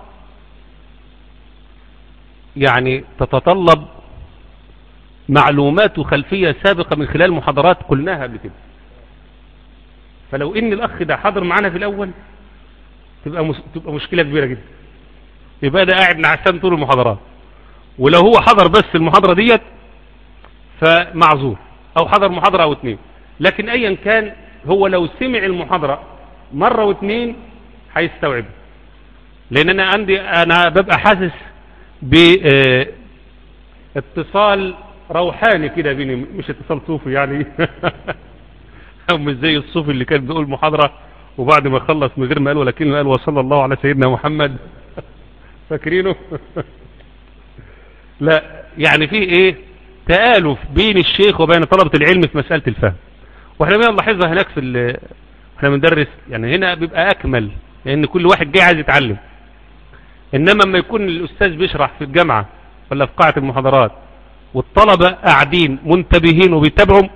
يعني تتطلب معلومات وخلفية سابقة من خلال محاضرات قلناها قبل كده. فلو ان الاخ ده حضر معنا في الاول تبقى مس... تبقى مشكلة كبيرة جدا، يبقى ده قاعد نعسان طول المحاضرات. ولو هو حضر بس المحاضرة ديت فمعذور، او حضر محاضرة او اتنين. لكن ايا كان هو لو سمع المحاضرة مرة واتنين هيستوعب، لان انا عندي انا ببقى حاسس باتصال روحاني كده بيني، مش اتصال صوفي يعني. او مش زي الصوفي اللي كان بيقول محاضرة وبعد ما خلص من غير ما قال ولكن قال وصلى الله على سيدنا محمد. فاكرينه؟ لا، يعني في ايه تآلف بين الشيخ وبين طلبة العلم في مسألة الفهم. واحنا ما نلاحظها هناك في احنا بندرس، يعني هنا بيبقى اكمل لان كل واحد جاي عايز يتعلم. انما لما يكون الاستاذ بيشرح في الجامعة ولا في قاعة المحاضرات والطلبة قاعدين منتبهين وبيتابعوا،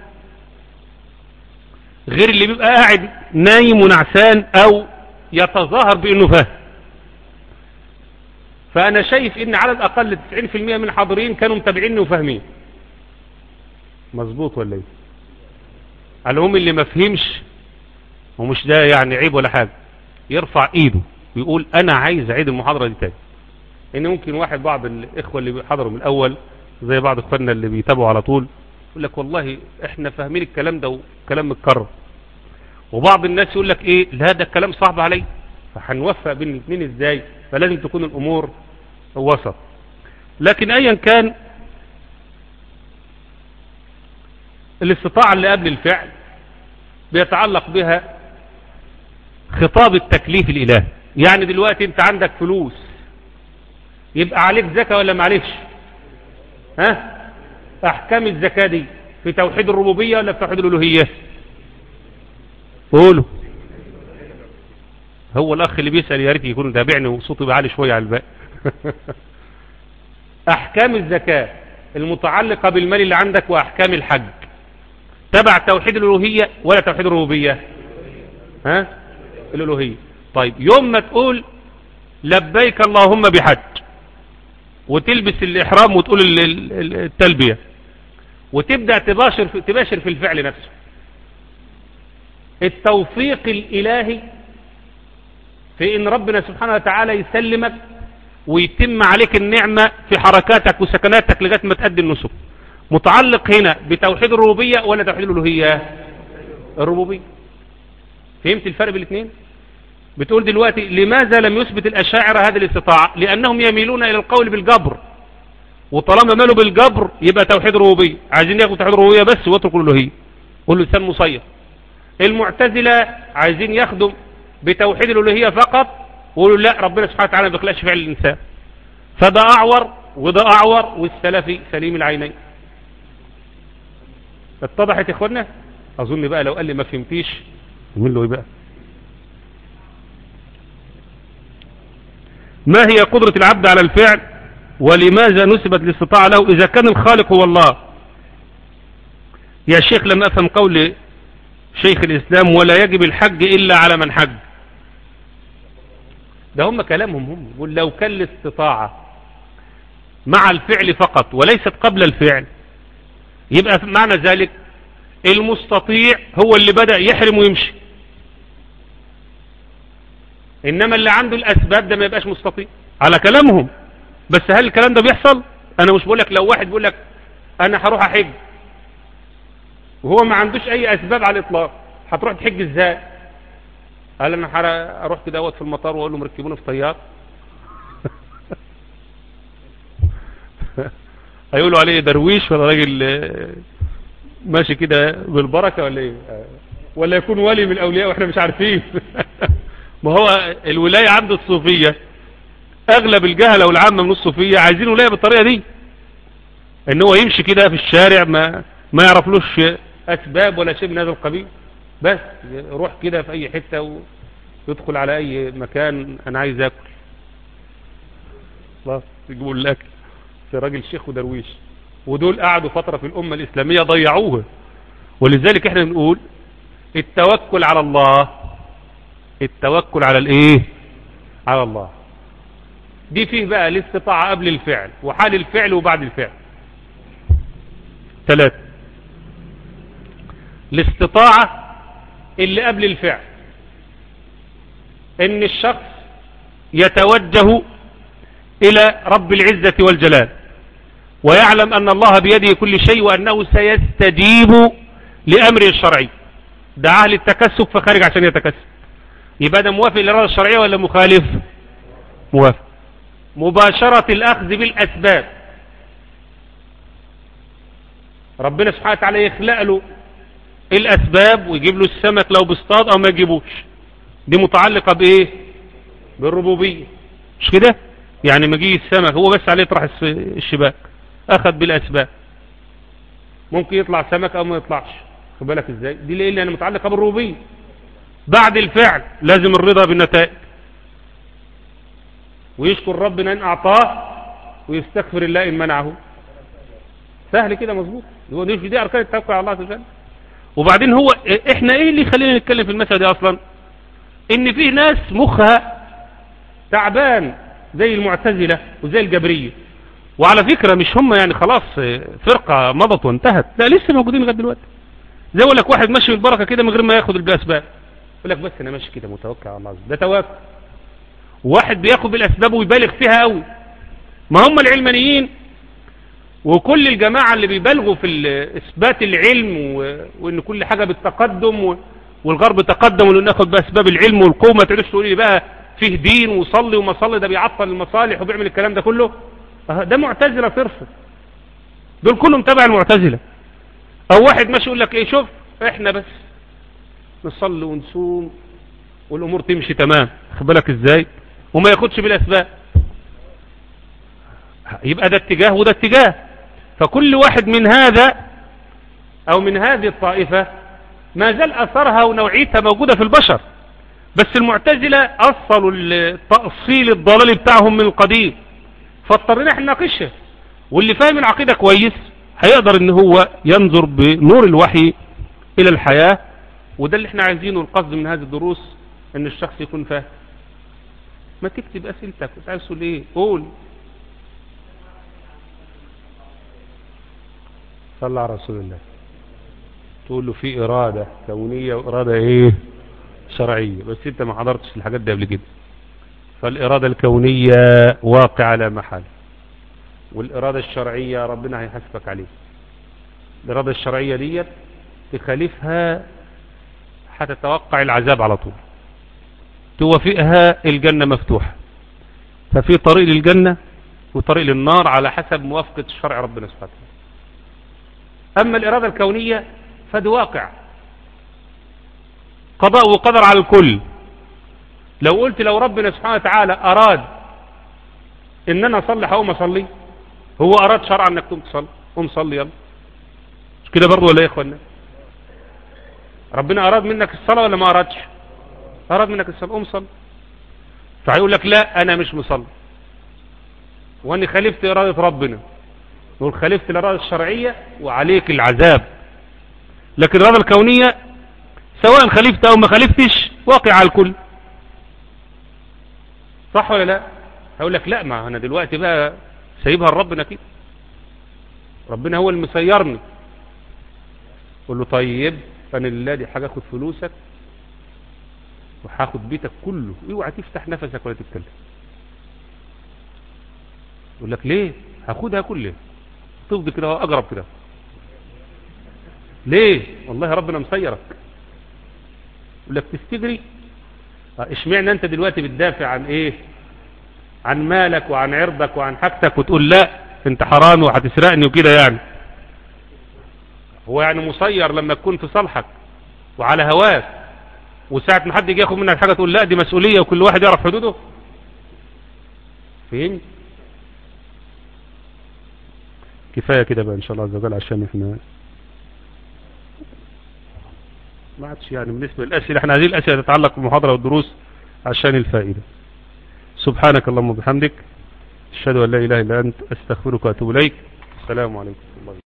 غير اللي بيبقى قاعد نايم ونعسان او يتظاهر بانه فاهم. فانا شايف ان على الاقل تسعين في المئة من الحاضرين كانوا متابعيني وفاهمين. مظبوط ولا ايه؟ على اللي ما فهمش، ومش ده يعني عيب ولا حاجة، يرفع ايده ويقول انا عايز اعيد المحاضرة دي تاني. ان ممكن واحد بعض الاخوة اللي بيحضروا من الاول زي بعض اخواننا اللي بيتابعوا على طول يقول لك والله احنا فاهمين الكلام ده وكلام متكرر. وبعض الناس يقول لك ايه لا ده الكلام صعب علي، فهنوفق بين الاثنين ازاي؟ فلازم تكون الامور وسط. لكن ايا كان الاستطاعة اللي قبل الفعل بيتعلق بها خطاب التكليف الالهي. يعني دلوقتي انت عندك فلوس يبقى عليك زكاة ولا ما عليكش؟ ها؟ احكام الزكاة دي في توحيد الربوبية ولا في توحيد الالوهية؟ قولوا. هو الاخ اللي بيسأل يا ريت يكون تابعني وصوته بعالي شوية على الباقي. احكام الزكاة المتعلقة بالمال اللي عندك واحكام الحج تبع توحيد الالوهية ولا توحيد الربوبية؟ ها الالوهية. طيب يوم ما تقول لبيك اللهم بحج وتلبس الاحرام وتقول التلبية وتبدأ تباشر في, تباشر في الفعل نفسه، التوفيق الالهي في ان ربنا سبحانه وتعالى يسلمك ويتم عليك النعمة في حركاتك وسكناتك لغاية ما تأدي النسك، متعلق هنا بتوحيد الربوبية ولا توحيد الالوهية؟ الربوبية. فهمت الفرق بين الاثنين؟ بتقول دلوقتي لماذا لم يثبت الأشاعرة هذه الاستطاعة؟ لأنهم يميلون إلى القول بالجبر، وطالما مالوا بالجبر يبقى توحيد الربوبية، عايزين ياخدوا توحيد الربوبية بس ويتركوا الالوهية، قول لسان مصير. المعتزلة عايزين ياخدوا بتوحيد الالوهية فقط ويقولوا لا ربنا سبحانه وتعالى ما بيخلقش فعل الإنسان، فده أعور وده أعور والسلفي سليم العينين. اتضحت يا اخوانا؟ أظن بقى لو قال لي ما فهمتيش نقول له ايه بقى؟ ما هي قدرة العبد على الفعل ولماذا نسبت الاستطاعة له إذا كان الخالق هو الله؟ يا شيخ لم أفهم قول شيخ الإسلام ولا يجب الحج إلا على من حج. ده هم كلامهم هم، يقول لو كان الاستطاعة مع الفعل فقط وليست قبل الفعل يبقى معنى ذلك المستطيع هو اللي بدأ يحرم ويمشي، إنما اللي عنده الأسباب ده ما يبقاش مستطيع على كلامهم. بس هل الكلام ده بيحصل؟ أنا مش بقولك لو واحد بيقولك أنا هروح أحج وهو ما عندوش أي أسباب على الإطلاق هتروح تحج إزاي؟ قال أنا أروح كده أوت في المطار وأقول له مركبوني في طيار. هيقولوا عليه درويش ولا راجل ماشي كده بالبركة ولا إيه؟ ولا يكون ولي من الأولياء وإحنا مش عارفين. ما هو الولاية عند الصوفية اغلب الجهلة والعامة من الصوفية عايزين ولاية بالطريقة دي، ان هو يمشي كده في الشارع ما ما يعرفلوش اسباب ولا شيء من هذا القبيل، بس يروح كده في اي حتة ويدخل على اي مكان انا عايز اكل خلاص يجيبوا الاكل. في راجل شيخ ودرويش ودول قعدوا فترة في الامة الاسلامية ضيعوها. ولذلك احنا بنقول التوكل على الله، التوكل على الايه؟ على الله. دي فيه بقى الاستطاعة قبل الفعل وحال الفعل وبعد الفعل. ثلاثة، الاستطاعة اللي قبل الفعل ان الشخص يتوجه الى رب العزة والجلال ويعلم ان الله بيده كل شيء وانه سيستجيب لامره الشرعي، دعاه للتكسب فخارج عشان يتكسب، يبقى ده موافق للإرادة الشرعية ولا مخالف؟ موافق. مباشرة الأخذ بالأسباب، ربنا سبحانه وتعالى يخلق له الأسباب ويجيب له السمك لو بيصطاد أو ما يجيبوش، دي متعلقة بإيه؟ بالربوبية، مش كده؟ يعني ما يجي السمك هو بس عليه يطرح الشباك أخذ بالأسباب، ممكن يطلع سمك أو ما يطلعش، خد بالك إزاي؟ دي ليه؟ لأنها متعلقة بالربوبية. بعد الفعل لازم الرضا بالنتائج ويشكر ربنا ان اعطاه ويستغفر الله ان منعه. سهل كده مظبوط، هو دي اركان التوكل على الله عز وجل. وبعدين هو احنا ايه اللي يخلينا نتكلم في المسألة دي اصلا؟ ان فيه ناس مخها تعبان زي المعتزلة وزي الجبرية، وعلى فكرة مش هم يعني خلاص فرقة مضت وانتهت، لا لسه موجودين لغايه دلوقتي. زي اقول لك واحد ماشي بالبركة كده من غير ما ياخد بالاسباب، يقول لك بس انا ماشي كده متوكل على الله، ده توكل. واحد بياخد بالاسباب ويبالغ فيها قوي، ما هم العلمانيين وكل الجماعة اللي بيبالغوا في اثبات العلم وان كل حاجة بالتقدم والغرب تقدم وان ناخد باسباب العلم والقوة، ما تعرفش تقول لي بقى فيه دين وصلي وما صلي، ده بيعطل المصالح وبيعمل الكلام ده كله، ده معتزلة صرف، دول كلهم تبع المعتزلة. او واحد ماشي يقول لك ايه، شوف احنا بس نصلي ونصوم والامور تمشي تمام، خد بالك ازاي، وما ياخدش بالاسباب، يبقى ده اتجاه وده اتجاه. فكل واحد من هذا او من هذه الطائفة ما زال اثرها ونوعيتها موجودة في البشر، بس المعتزلة أصلوا التأصيل الضلالي بتاعهم من القديم، فاضطرينا احنا نناقشها. واللي فاهم العقيدة كويس هيقدر ان هو ينظر بنور الوحي الى الحياة، وده اللي احنا عايزينه. القصد من هذه الدروس ان الشخص يكون فاهم. ما تكتب اسئلتك، انت عايز تقول ايه؟ قول. صلى على رسول الله. تقول له في ارادة كونية وارادة ايه شرعية، بس انت ما حضرتش الحاجات دي قبل كده. فالارادة الكونية واقعة لا محالة، والارادة الشرعية ربنا هيحاسبك عليه. الارادة الشرعية دي تخالفها هتتوقع العذاب على طول، توافقها الجنة مفتوحة. ففي طريق للجنة وطريق للنار على حسب موافقة الشرع ربنا سبحانه وتعالى. اما الارادة الكونية فده واقع، قضاء وقدر على الكل. لو قلت لو ربنا سبحانه وتعالى اراد ان انا اصلي هقوم اصلي، هو اراد شرعا انك تقوم تصلي، قوم صلي يلا. مش كده برضه ولا ايه يا اخوانا؟ ربنا اراد منك الصلاة ولا ما ارادش؟ اراد منك الصلاة، قوم صلي. فهيقول لك لا انا مش مصلي واني خالفت ارادة ربنا، نقول خالفت الارادة الشرعية وعليك العذاب. لكن الارادة الكونية سواء خالفت او ما خالفتش واقع على الكل، صح ولا لا؟ هقول لك لا، ما انا دلوقتي بقى سايبها لربنا كده، ربنا هو اللي مسيرني. قول له طيب انا لله دي حاجه، اخد فلوسك وهاخد بيتك كله، اوعى تفتح نفسك ولا تتكلم. يقول لك ليه؟ هاخدها كلها، تفضي كده اقرب كده. ليه؟ والله ربنا مسيرك. يقول لك تستجري؟ اشمعنى انت دلوقتي بتدافع عن ايه؟ عن مالك وعن عرضك وعن حاجتك، وتقول لا انت حرام وهتسرقني وكده يعني. هو يعني مسير لما تكون في صالحك وعلى هواك، وساعة ما حد يجي ياخد منك حاجة تقول لا دي مسؤولية وكل واحد يعرف حدوده. فين؟ كفاية كده بقى ان شاء الله عز وجل، عشان احنا ما عادش يعني بالنسبة للأسئلة، احنا هذه الأسئلة تتعلق بالمحاضرة والدروس عشان الفائدة. سبحانك اللهم وبحمدك، اشهد ان لا اله الا انت، استغفرك واتوب اليك. السلام عليكم.